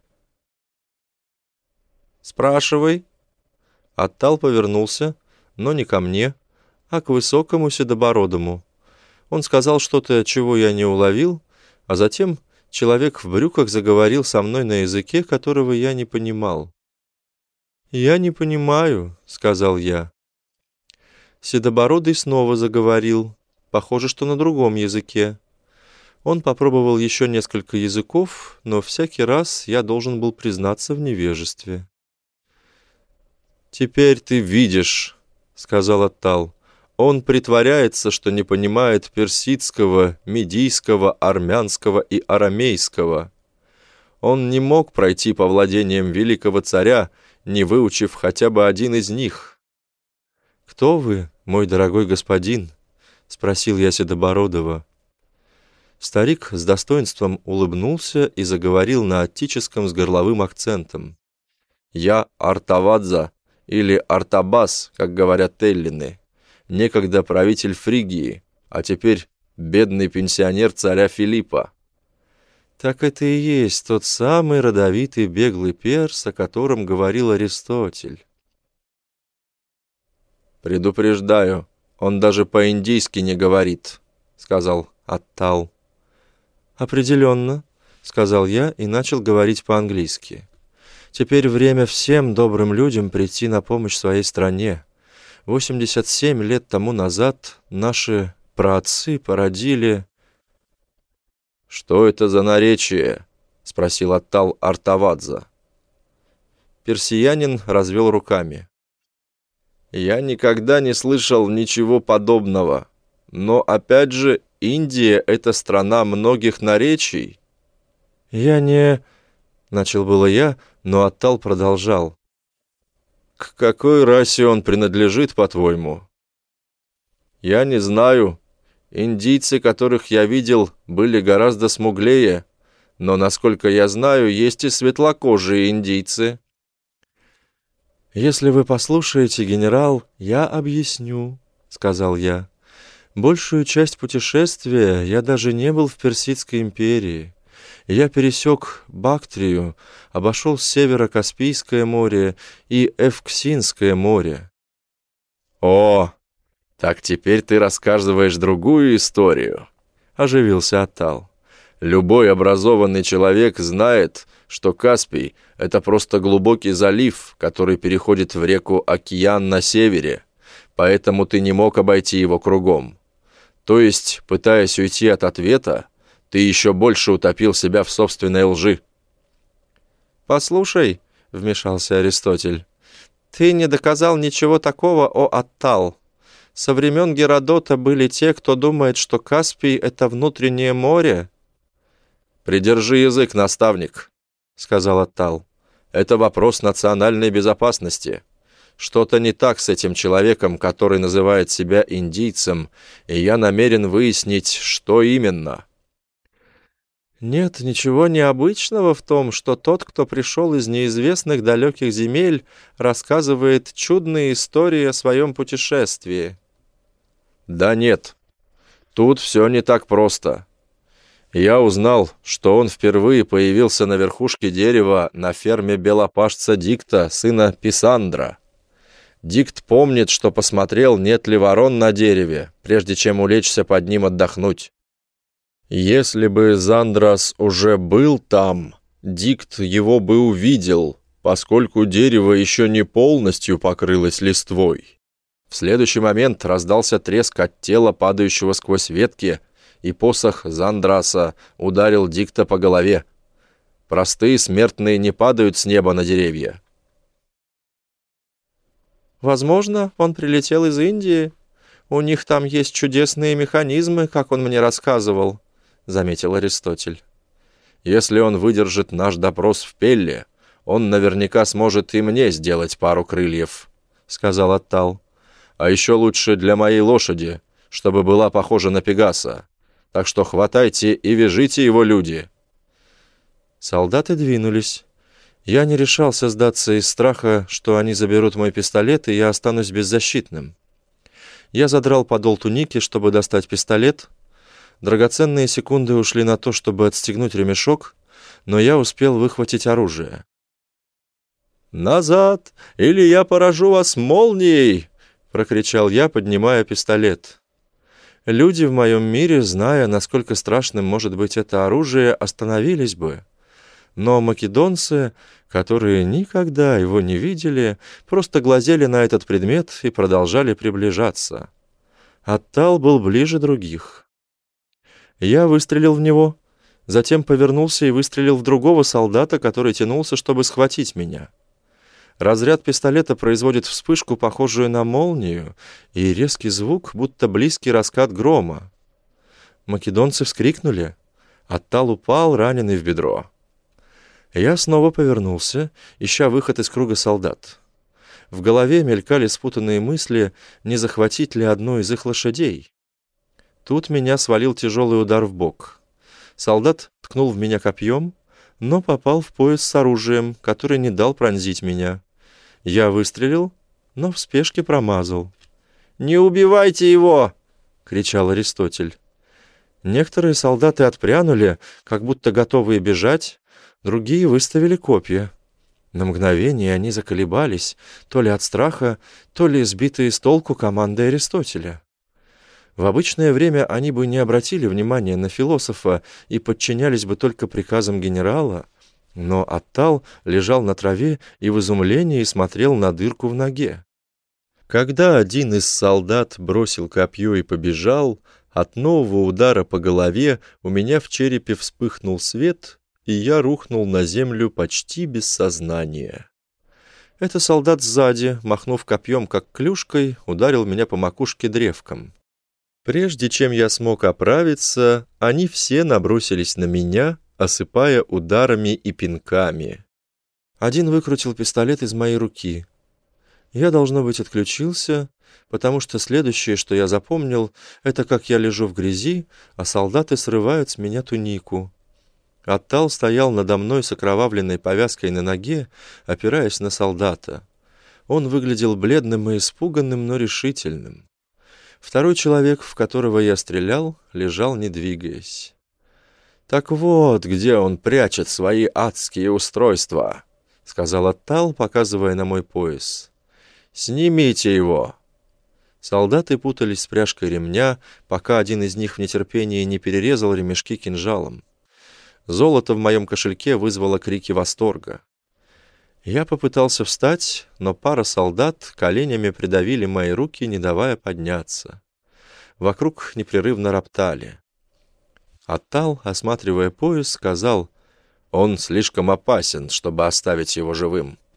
«Спрашивай».
Аттал повернулся, но не ко мне, а к высокому седобородому. Он сказал что-то, чего я не уловил, а затем человек в брюках заговорил со мной на языке, которого я не понимал. «Я не понимаю», — сказал я. Седобородый снова заговорил, похоже, что на другом языке. Он попробовал еще несколько языков, но всякий раз я должен был признаться в невежестве.
«Теперь ты видишь», — сказал Аттал. «Он притворяется, что не понимает персидского, медийского, армянского и арамейского. Он не мог пройти по владениям великого царя, не выучив хотя бы один из них».
«Кто вы, мой дорогой господин?» — спросил я Седобородова. Старик с достоинством улыбнулся и заговорил на аттическом с горловым акцентом.
«Я Артавадза, или Артабас, как говорят эллины, некогда правитель Фригии, а теперь бедный пенсионер царя Филиппа».
«Так это и есть тот самый родовитый беглый перс, о котором говорил Аристотель».
«Предупреждаю, он даже по-индийски не говорит», — сказал Аттал.
«Определенно», — сказал я и начал говорить по-английски. «Теперь время всем добрым людям прийти на помощь своей стране. 87 лет тому назад наши праотцы породили...»
«Что это за наречие?» — спросил Аттал Артавадза.
Персиянин развел руками.
«Я никогда не слышал ничего подобного. Но, опять же, Индия — это страна многих наречий».
«Я не...» — начал было я, но Аттал продолжал.
«К какой расе он принадлежит, по-твоему?» «Я не знаю. Индийцы, которых я видел, были гораздо смуглее, но, насколько я знаю, есть и светлокожие индийцы».
«Если вы послушаете, генерал, я объясню», — сказал я. «Большую часть путешествия я даже не был в Персидской империи. Я пересек Бактрию, обошел с севера Каспийское море и Эвксинское море».
«О, так теперь ты рассказываешь другую историю», —
оживился Аттал.
«Любой образованный человек знает, что Каспий — это просто глубокий залив, который переходит в реку Океан на севере, поэтому ты не мог обойти его кругом. То есть, пытаясь уйти от ответа, ты еще больше утопил себя в собственной лжи».
«Послушай,
— вмешался Аристотель. «Ты не доказал ничего такого, о Аттал. Со времен Геродота были те, кто думает, что Каспий — это внутреннее море». «Придержи язык, наставник», — сказал Аттал. «Это вопрос национальной безопасности. Что-то не так с этим человеком, который называет себя индийцем, и я намерен выяснить, что именно».
Нет ничего необычного в том, что тот, кто пришел из неизвестных далеких земель, рассказывает чудные истории о своем путешествии.
Да нет, тут все не так просто. Я узнал, что он впервые появился на верхушке дерева на ферме белопашца Дикта, сына Писандра. Дикт помнит, что посмотрел, нет ли ворон на дереве, прежде чем улечься под ним отдохнуть. Если бы Зандрас уже был там, Дикт его бы увидел, поскольку дерево еще не полностью покрылось листвой. В следующий момент раздался треск от тела, падающего сквозь ветки, и посох Зандраса ударил Дикта по голове. Простые смертные не падают с неба на деревья.
Возможно, он прилетел из Индии. У них там есть чудесные механизмы, как он мне рассказывал, — заметил Аристотель.
«Если он выдержит наш допрос в Пелле, он наверняка сможет и мне сделать пару крыльев», — сказал Аттал. «А еще лучше для моей лошади, чтобы была похожа на Пегаса. Так что хватайте и вяжите его, люди».
Солдаты двинулись. Я не решался сдаться из страха, что они заберут мой пистолет, и я останусь беззащитным. Я задрал подол туники, чтобы достать пистолет. Драгоценные секунды ушли на то, чтобы отстегнуть ремешок, но я успел выхватить оружие.
«Назад, или я поражу вас молнией!» — прокричал я, поднимая пистолет.
Люди в моем мире, зная, насколько страшным может быть это оружие, остановились бы. Но македонцы, которые никогда его не видели, просто глазели на этот предмет и продолжали приближаться. Аттал был ближе других. Я выстрелил в него, затем повернулся и выстрелил в другого солдата, который тянулся, чтобы схватить меня. Разряд пистолета производит вспышку, похожую на молнию, и резкий звук, будто близкий раскат грома. Македонцы вскрикнули. Аттал упал, раненый в бедро. Я снова повернулся, ища выход из круга солдат. В голове мелькали спутанные мысли, не захватить ли одну из их лошадей. Тут меня свалил тяжелый удар в бок. Солдат ткнул в меня копьем, но попал в пояс с оружием, который не дал пронзить меня. Я выстрелил, но в спешке промазал.
«Не убивайте его!» — кричал Аристотель.
Некоторые солдаты отпрянули, как будто готовые бежать, другие выставили копья. На мгновение они заколебались, то ли от страха, то ли сбитые с толку командой Аристотеля. В обычное время они бы не обратили внимания на философа и подчинялись бы только приказам генерала, но Аттал лежал на траве и в изумлении смотрел на дырку в ноге. Когда один из солдат бросил копье и побежал, от нового удара по голове у меня в черепе вспыхнул свет, и я рухнул на землю почти без сознания. Это солдат сзади, махнув копьем как клюшкой, ударил меня по макушке древком. Прежде чем я смог оправиться, они все набросились на меня, осыпая ударами и пинками. Один выкрутил пистолет из моей руки. Я, должно быть, отключился, потому что следующее, что я запомнил, это как я лежу в грязи, а солдаты срывают с меня тунику. Аттал стоял надо мной с окровавленной повязкой на ноге, опираясь на солдата. Он выглядел бледным и испуганным, но решительным. Второй человек, в которого я стрелял, лежал, не двигаясь.
«Так вот, где он прячет свои адские устройства», — сказал Аттал, показывая на мой пояс. «Снимите его».
Солдаты путались с пряжкой ремня, пока один из них в нетерпении не перерезал ремешки кинжалом. Золото в моем кошельке вызвало крики восторга. Я попытался встать, но пара солдат коленями придавили мои руки, не давая подняться. Вокруг непрерывно роптали. Аттал, осматривая пояс, сказал:
«Он слишком опасен, чтобы оставить его живым.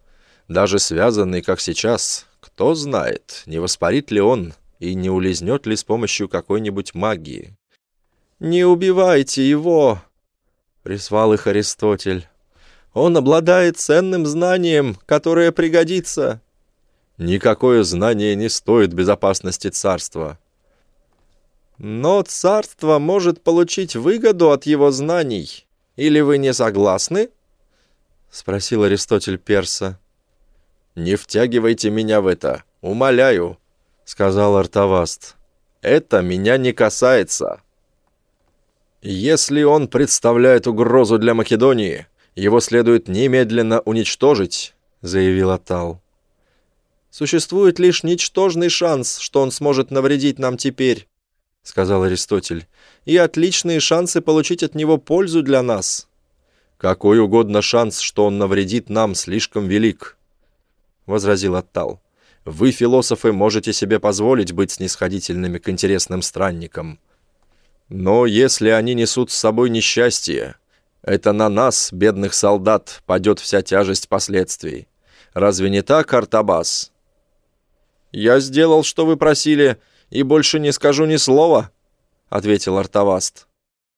Даже связанный, как сейчас, кто знает, не воспарит ли он и не улизнет ли с помощью какой-нибудь магии. «Не убивайте его!» — присвал их Аристотель. «Он обладает ценным знанием, которое пригодится». «Никакое знание не стоит безопасности царства». «Но царство может получить выгоду от его знаний. Или вы не согласны?» — спросил Аристотель Перса. «Не втягивайте меня в это, умоляю», — сказал Артаваст. «Это меня не касается». «Если он представляет угрозу для Македонии, его следует немедленно уничтожить», — заявил Аттал. «Существует лишь ничтожный шанс, что он сможет навредить нам теперь», — сказал Аристотель, «и отличные шансы получить от него пользу для нас». «Какой угодно шанс, что он навредит нам, слишком велик», — возразил Аттал. «Вы, философы, можете себе позволить быть снисходительными к интересным странникам. Но если они несут с собой несчастье, это на нас, бедных солдат, падет вся тяжесть последствий. Разве не так, Артабас?» «Я сделал, что вы просили, и больше не скажу ни слова», — ответил Артаваст.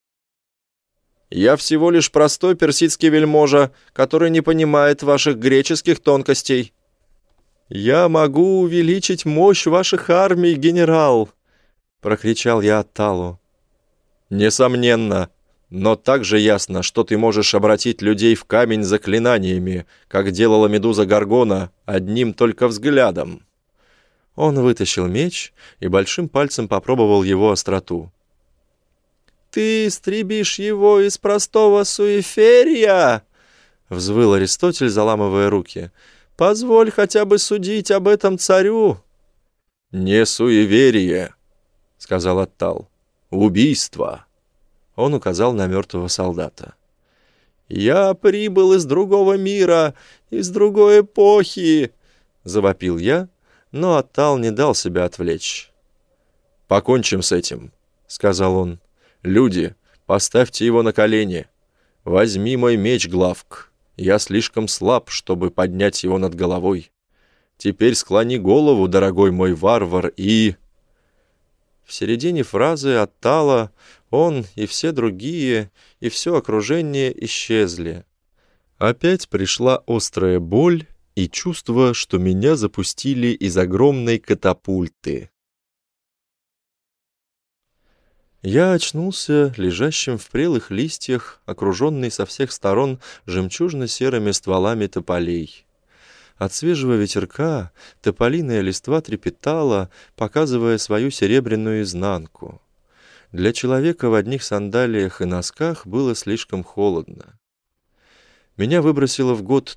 «Я всего лишь простой персидский вельможа, который не понимает ваших греческих тонкостей». «Я могу увеличить мощь ваших армий, генерал!» — прокричал я Атталу. «Несомненно, но также ясно, что ты можешь обратить людей в камень заклинаниями, как делала Медуза Горгона, одним только взглядом». Он вытащил меч и большим пальцем попробовал его остроту. «Ты истребишь его из простого суеверия!» — взвыл Аристотель, заламывая руки. «Позволь хотя бы судить об этом царю». «Не суеверие», — сказал Аттал. «Убийство». Он указал на мертвого солдата. «Я прибыл из другого мира, из другой эпохи», — завопил я, но Аттал не дал себя отвлечь. «Покончим с этим», — сказал он. «Люди, поставьте его на колени. Возьми мой меч, Главк. Я слишком слаб, чтобы поднять его над головой. Теперь склони голову, дорогой мой варвар, и...» В середине фразы Аттала он и все другие, и все окружение исчезли. Опять пришла острая боль и чувство, что меня запустили из огромной катапульты. Я очнулся лежащим в прелых листьях, окруженный со всех сторон жемчужно-серыми стволами тополей. От свежего ветерка тополиная листва трепетала, показывая свою серебряную изнанку. Для человека в одних сандалиях и носках было слишком холодно. Меня выбросило в год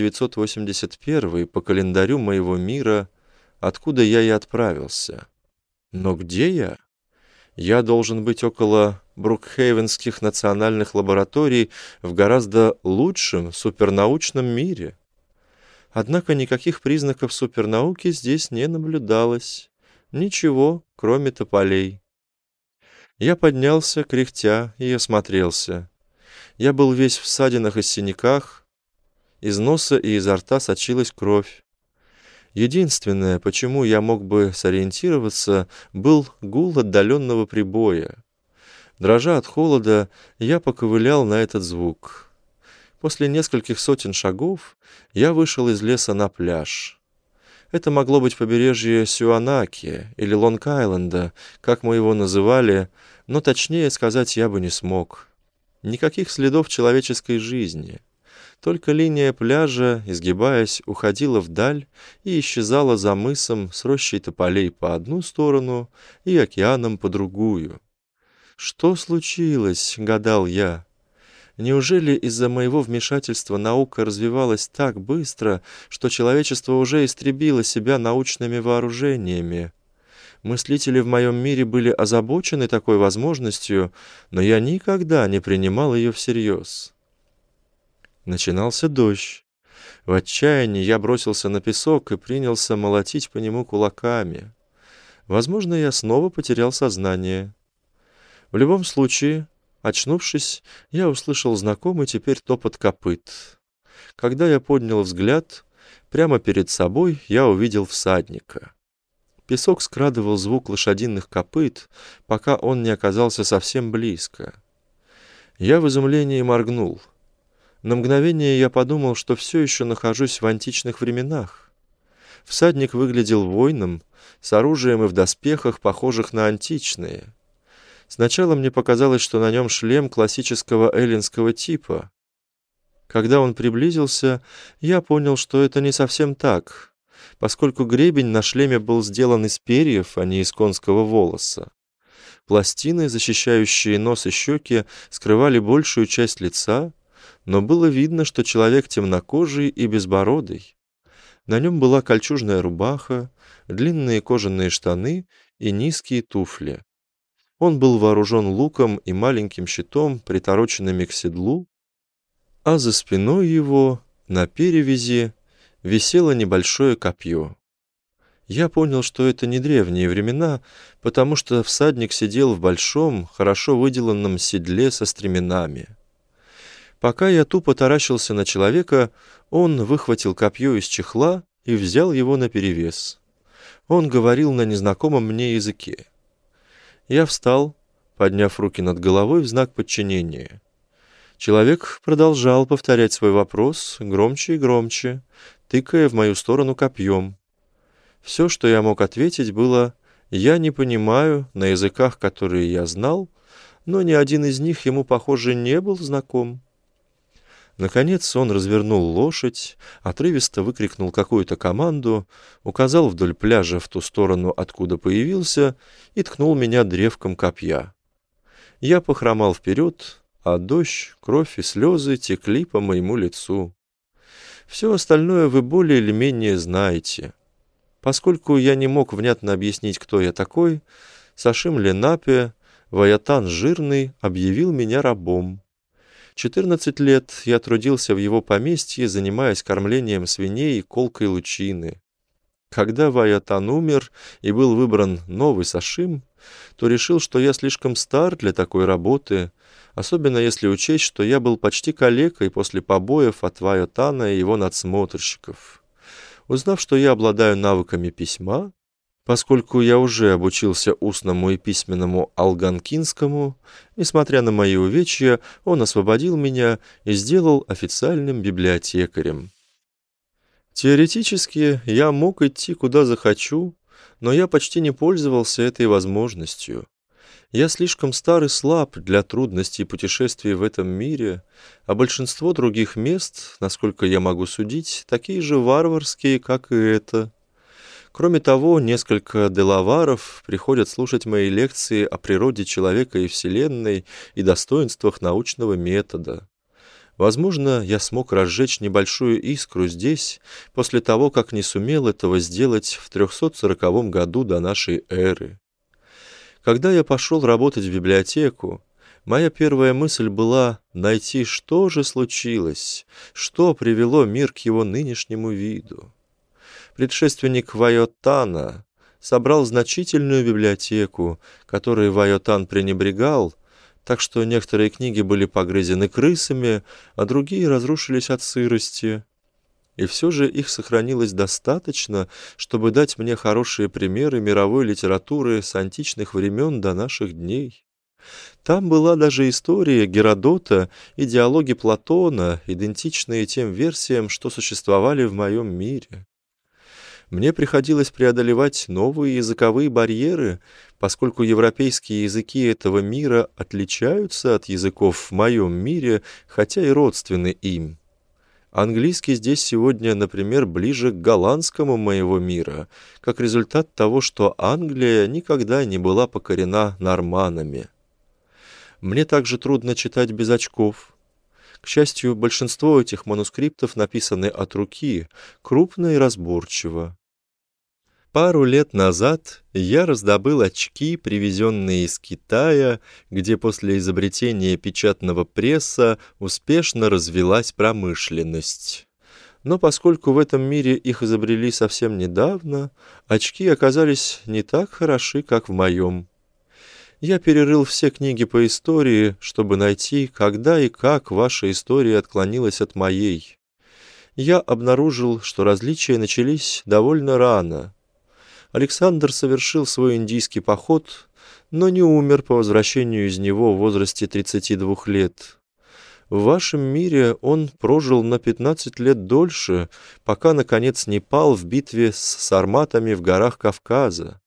1981 по календарю моего мира, откуда я и отправился. Но где я? Я должен быть около Брукхейвенских национальных лабораторий в гораздо лучшем супернаучном мире. Однако никаких признаков супернауки здесь не наблюдалось. Ничего, кроме тополей. Я поднялся, кряхтя, и осмотрелся. Я был весь в ссадинах и синяках. Из носа и изо рта сочилась кровь. Единственное, почему я мог бы сориентироваться, был гул отдаленного прибоя. Дрожа от холода, я поковылял на этот звук. После нескольких сотен шагов я вышел из леса на пляж. Это могло быть побережье Сюанаки или Лонг-Айленда, как мы его называли, но точнее сказать я бы не смог. Никаких следов человеческой жизни. Только линия пляжа, изгибаясь, уходила вдаль и исчезала за мысом с рощей тополей по одну сторону и океаном по другую. «Что случилось?» — гадал я. Неужели из-за моего вмешательства наука развивалась так быстро, что человечество уже истребило себя научными вооружениями? Мыслители в моем мире были озабочены такой возможностью, но я никогда не принимал ее всерьез. Начинался дождь. В отчаянии я бросился на песок и принялся молотить по нему кулаками. Возможно, я снова потерял сознание. В любом случае, очнувшись, я услышал знакомый теперь топот копыт. Когда я поднял взгляд,
Прямо перед собой я увидел всадника. Песок скрадывал звук лошадиных копыт, пока он не оказался совсем близко. Я в изумлении моргнул. На мгновение я подумал, что все еще нахожусь в античных временах. Всадник выглядел воином, с оружием и в доспехах, похожих на античные. Сначала мне показалось, что на нем шлем классического эллинского типа. Когда он приблизился, я понял, что это не совсем так, поскольку гребень на шлеме был сделан из перьев, а не из конского волоса. Пластины, защищающие нос и щеки, скрывали большую часть лица, но было видно, что человек темнокожий и безбородый. На нем была кольчужная рубаха, длинные кожаные штаны и низкие туфли. Он был вооружен луком и маленьким щитом, притороченными к седлу, а за спиной его, на перевязи, висело небольшое копье. Я понял, что это не древние времена, потому что всадник сидел в большом, хорошо выделанном седле со стременами. Пока я тупо таращился на человека, он выхватил копье из чехла и взял его наперевес. Он говорил на незнакомом мне языке. Я встал, подняв руки над головой в знак подчинения. Человек продолжал повторять свой вопрос громче и громче, тыкая в мою сторону копьем. Все, что я мог ответить, было «я не понимаю» на языках, которые я знал, но ни один из них ему, похоже, не был знаком. Наконец он развернул лошадь, отрывисто выкрикнул какую-то команду, указал вдоль пляжа в ту сторону, откуда появился, и ткнул меня древком копья. Я похромал вперед, а дождь, кровь и слезы текли по моему лицу. Все остальное вы более или менее знаете. Поскольку я не мог внятно объяснить, кто я такой, Сашим Ленапе, Ваятан Жирный, объявил меня рабом. 14 лет я трудился в его поместье, занимаясь кормлением свиней и колкой лучины. Когда Ваятан умер и был выбран новый Сашим, то решил, что я слишком стар для такой работы, особенно если учесть, что я был почти калекой после побоев от Ваятана и его надсмотрщиков. Узнав, что я обладаю навыками письма, поскольку я уже обучился устному и письменному алганкинскому, несмотря на мои увечья, он освободил меня и сделал официальным библиотекарем. Теоретически я мог идти куда захочу, но я почти не пользовался этой возможностью. Я слишком стар и слаб для трудностей путешествий в этом мире, а большинство других мест, насколько я могу судить, такие же варварские, как и это. Кроме того, несколько делаваров приходят слушать мои лекции о природе человека и Вселенной и достоинствах научного метода. Возможно, я смог разжечь небольшую искру здесь, после того, как не сумел этого сделать в 340 году до нашей эры. Когда я пошел работать в библиотеку, моя первая мысль была найти, что же случилось, что привело мир к его нынешнему виду. Предшественник Вайотана собрал значительную библиотеку, которой Вайотан пренебрегал, так что некоторые книги были погрызены крысами, а другие разрушились от сырости. И все же их сохранилось достаточно, чтобы дать мне хорошие примеры мировой литературы с античных времен до наших дней. Там была даже история Геродота и диалоги Платона, идентичные тем версиям, что существовали в моем мире. Мне приходилось преодолевать новые языковые барьеры, поскольку европейские языки этого мира отличаются от языков в моем мире, хотя и родственны им. Английский здесь сегодня, например, ближе к голландскому моего мира, как результат того, что Англия никогда не была покорена норманнами. Мне также трудно читать без очков. К счастью, большинство этих манускриптов написаны от руки, крупно и разборчиво. Пару лет назад я раздобыл очки, привезенные из Китая, где после изобретения печатного пресса успешно развилась промышленность. Но поскольку в этом мире их изобрели совсем недавно, очки оказались не так хороши, как в моем. Я перерыл все книги по истории, чтобы найти, когда и как ваша история отклонилась от моей. я обнаружил, что различия начались довольно рано. Александр совершил свой индийский поход, но не умер по возвращению из него в возрасте 32 лет. В вашем мире он прожил на 15 лет дольше, пока, наконец, не пал в битве с сарматами в горах Кавказа.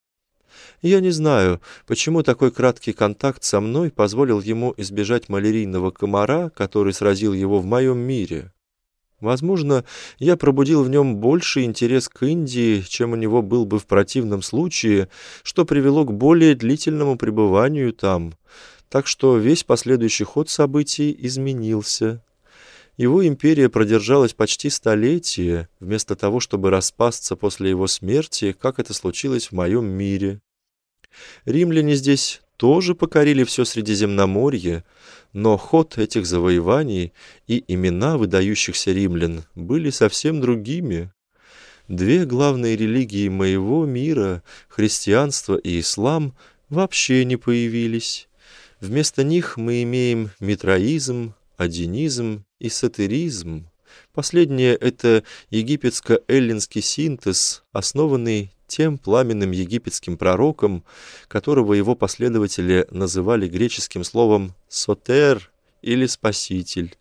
Я не знаю, почему такой краткий контакт со мной позволил ему избежать малярийного комара, который сразил его в моем мире. Возможно, я пробудил в нем больший интерес к Индии, чем у него был бы в противном случае, что привело к более длительному пребыванию там, так что весь последующий ход событий изменился. Его империя продержалась почти столетие, вместо того, чтобы распасться после его смерти, как это случилось в моем мире. Римляне здесь тоже покорили все Средиземноморье, но ход этих завоеваний и имена выдающихся римлян были совсем другими. Две главные религии моего мира, христианство и ислам, вообще не появились. Вместо них мы имеем митраизм, одинизм и сатиризм. Последнее — это египетско-эллинский синтез, основанный тем пламенным египетским пророком, которого его последователи называли греческим словом «сотер» или «спаситель».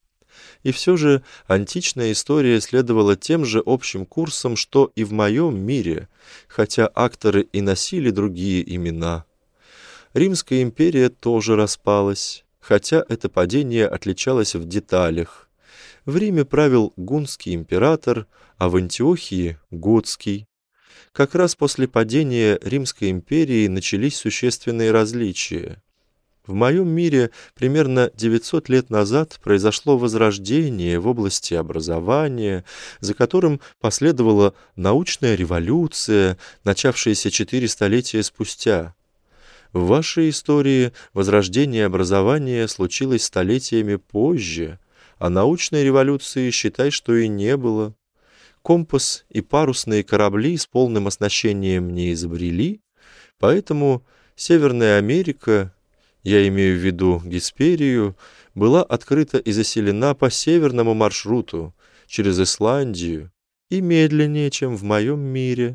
И все же античная история следовала тем же общим курсом, что и в моем мире, хотя акторы и носили другие имена. Римская империя тоже распалась, хотя это падение отличалось в деталях. В Риме правил гунский император, а в Антиохии — готский. Как раз после падения Римской империи начались существенные различия. В моем мире примерно 900 лет назад произошло возрождение в области образования, за которым последовала научная революция, начавшаяся 4 столетия спустя. В вашей истории возрождение образования случилось столетиями позже, а научной революции, считай, что и не было. Компас и парусные корабли с полным оснащением не изобрели, поэтому Северная Америка, я имею в виду Гесперию, была открыта и заселена по северному маршруту, через Исландию, и медленнее, чем в моем мире.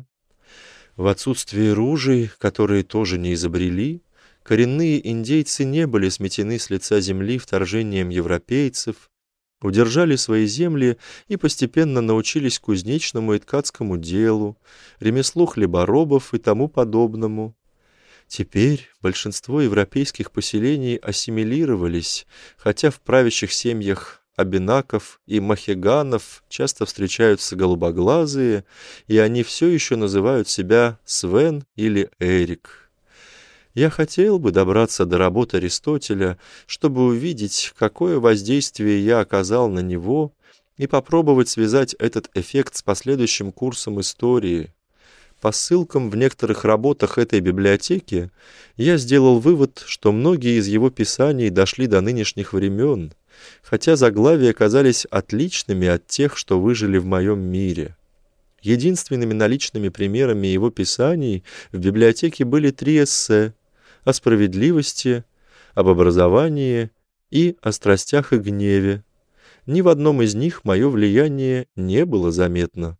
В отсутствие ружей, которые тоже не изобрели, коренные индейцы не были сметены с лица земли вторжением европейцев, удержали свои земли и постепенно научились кузнечному и ткацкому делу, ремеслу хлеборобов и тому подобному. Теперь большинство европейских поселений ассимилировались, хотя в правящих семьях абенаков и махеганов часто встречаются голубоглазые, и они все еще называют себя Свен или Эрик. Я хотел бы добраться до работ Аристотеля, чтобы увидеть, какое воздействие я оказал на него, и попробовать связать этот эффект с последующим курсом истории. По ссылкам в некоторых работах этой библиотеки я сделал вывод, что многие из его писаний дошли до нынешних времен, хотя заглавия оказались отличными от тех, что выжили в моем мире. Единственными наличными примерами его писаний в библиотеке были 3 эссе о справедливости, об образовании и о страстях и гневе. Ни в одном из них мое влияние не было заметно.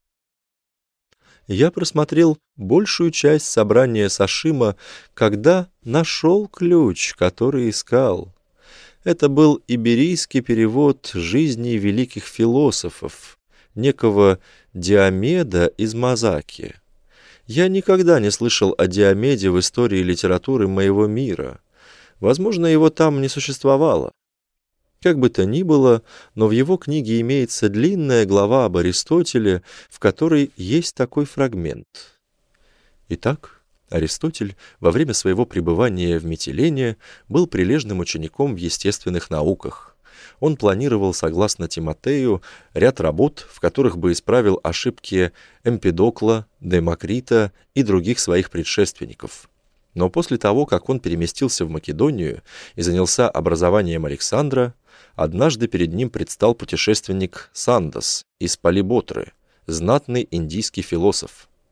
Я просмотрел большую часть собрания Сашима, когда нашел ключ, который искал. Это был иберийский перевод жизни великих философов, некого Диомеда из Мазаки. Я никогда не слышал о Диомеде в истории литературы моего мира. Возможно, его там не существовало. Как бы то ни было, но в его книге имеется длинная глава об Аристотеле, в которой есть такой фрагмент. Итак, Аристотель во время своего пребывания в Митилене был прилежным учеником в естественных науках. Он планировал, согласно Тимотею, ряд работ, в которых бы исправил ошибки Эмпидокла, Демокрита и других своих предшественников. Но после того, как он переместился в Македонию и занялся образованием Александра, однажды перед ним предстал путешественник Сандос из Полиботры, знатный индийский философ.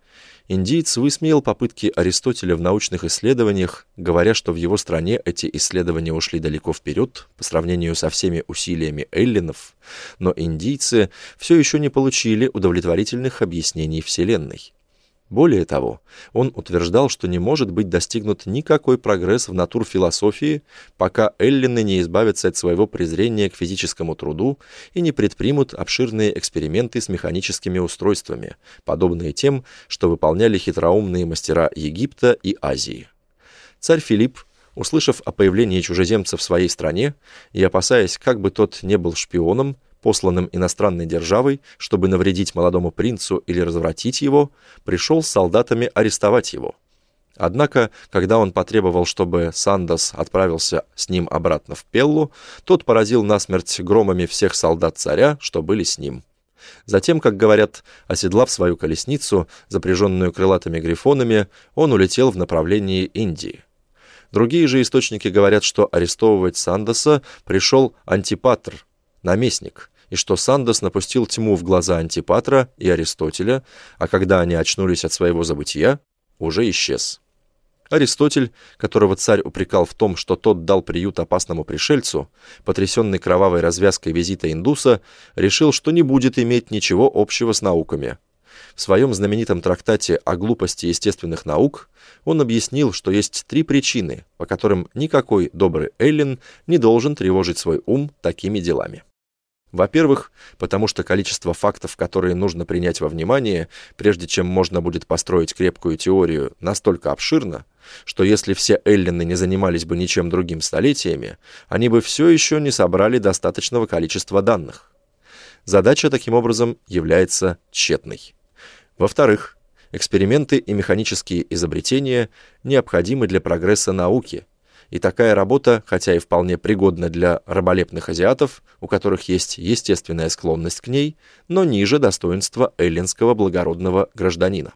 Индиец высмеял попытки Аристотеля в научных исследованиях, говоря, что в его стране эти исследования ушли далеко вперед по сравнению со всеми усилиями эллинов, но индийцы все еще не получили удовлетворительных объяснений Вселенной. Более того, он утверждал, что не может быть достигнут никакой прогресс в натурфилософии, пока эллины не избавятся от своего презрения к физическому труду и не предпримут обширные эксперименты с механическими устройствами, подобные тем, что выполняли хитроумные мастера Египта и Азии. Царь Филипп, услышав о появлении чужеземца в своей стране и опасаясь, как бы тот не был шпионом, посланным иностранной державой, чтобы навредить молодому принцу или развратить его, пришел с солдатами арестовать его. Однако, когда он потребовал, чтобы Сандос отправился с ним обратно в Пеллу, тот поразил насмерть громами всех солдат царя, что были с ним. Затем, как говорят, оседлав свою колесницу, запряженную крылатыми грифонами, он улетел в направлении Индии. Другие же источники говорят, что арестовывать Сандоса пришел Антипатр, наместник, и что Сандос напустил тьму в глаза Антипатра и Аристотеля, а когда они очнулись от своего забытия, уже исчез. Аристотель, которого царь упрекал в том, что тот дал приют опасному пришельцу, потрясенный кровавой развязкой визита индуса, решил, что не будет иметь ничего общего с науками. В своем знаменитом трактате о глупости естественных наук он объяснил, что есть 3 причины, по которым никакой добрый эллин не должен тревожить свой ум такими делами. Во-первых, потому что количество фактов, которые нужно принять во внимание, прежде чем можно будет построить крепкую теорию, настолько обширно, что если все эллины не занимались бы ничем другим столетиями, они бы все еще не собрали достаточного количества данных. Задача, таким образом, является тщетной. Во-вторых, эксперименты и механические изобретения необходимы для прогресса науки, и такая работа, хотя и вполне пригодна для раболепных азиатов, у которых есть естественная склонность к ней, но ниже достоинства эллинского благородного гражданина.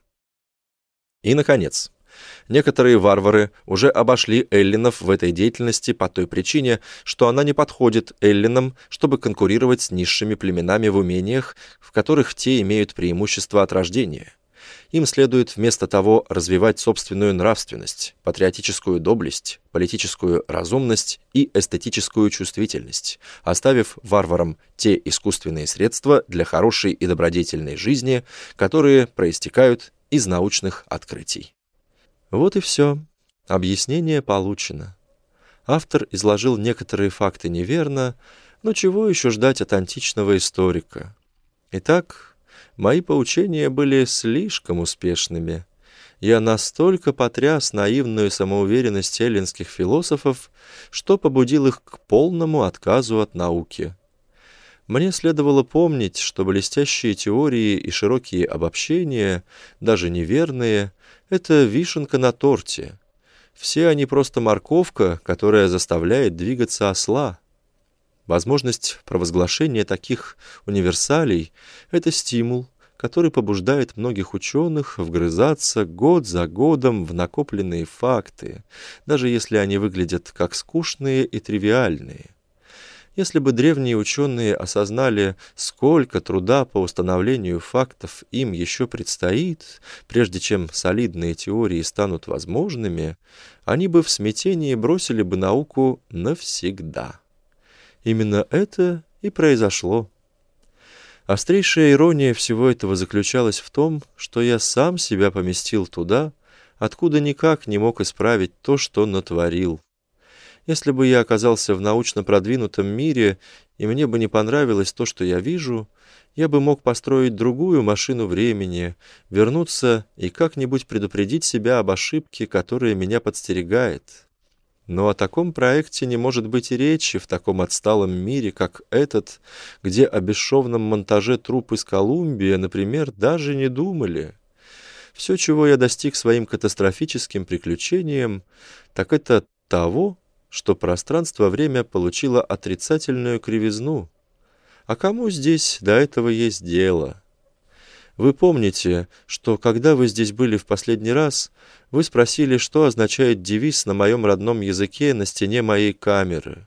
И, наконец, некоторые варвары уже обошли эллинов в этой деятельности по той причине, что она не подходит эллинам, чтобы конкурировать с низшими племенами в умениях, в которых те имеют преимущество от рождения. Им следует вместо того развивать собственную нравственность, патриотическую доблесть, политическую разумность и эстетическую чувствительность, оставив варварам те искусственные средства для хорошей и добродетельной жизни, которые проистекают из научных открытий. Вот и все. Объяснение получено. Автор изложил некоторые факты неверно, но чего еще ждать от античного историка? Итак, мои поучения были слишком успешными. Я настолько потряс наивную самоуверенность эллинских философов, что побудил их к полному отказу от науки. Мне следовало помнить, что блестящие теории и широкие обобщения, даже неверные, это вишенка на торте. Все они просто морковка, которая заставляет двигаться осла. Возможность провозглашения таких универсалей – это стимул, который побуждает многих ученых вгрызаться год за годом в накопленные факты, даже если они выглядят как скучные и тривиальные. Если бы древние ученые осознали, сколько труда по установлению фактов им еще предстоит, прежде чем солидные теории станут возможными, они бы в смятении бросили бы науку навсегда. Именно это и произошло. Острейшая ирония всего этого заключалась в том, что я сам себя поместил туда, откуда никак не мог исправить то, что натворил. Если бы я оказался в научно продвинутом мире, и мне бы не понравилось то, что я вижу, я бы мог построить другую машину времени, вернуться и как-нибудь предупредить себя об ошибке, которая меня подстерегает. Но о таком проекте не может быть и речи в таком отсталом мире, как этот, где о бесшовном монтаже труп из Колумбии, например, даже не думали. Все, чего я достиг своим катастрофическим приключением, так это того, что пространство-время получило отрицательную кривизну. А кому здесь до этого есть дело? Вы помните, что когда вы здесь были в последний раз, вы спросили, что означает девиз на моем родном языке на стене моей камеры.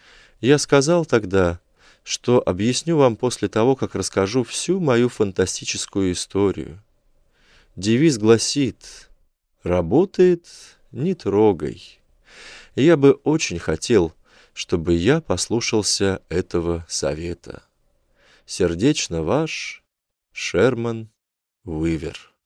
Я сказал тогда, что объясню вам после того, как расскажу всю мою фантастическую историю. Девиз гласит: «Работает — не трогай». И я бы очень хотел, чтобы я послушался этого совета. Сердечно ваш Шерман Уивер.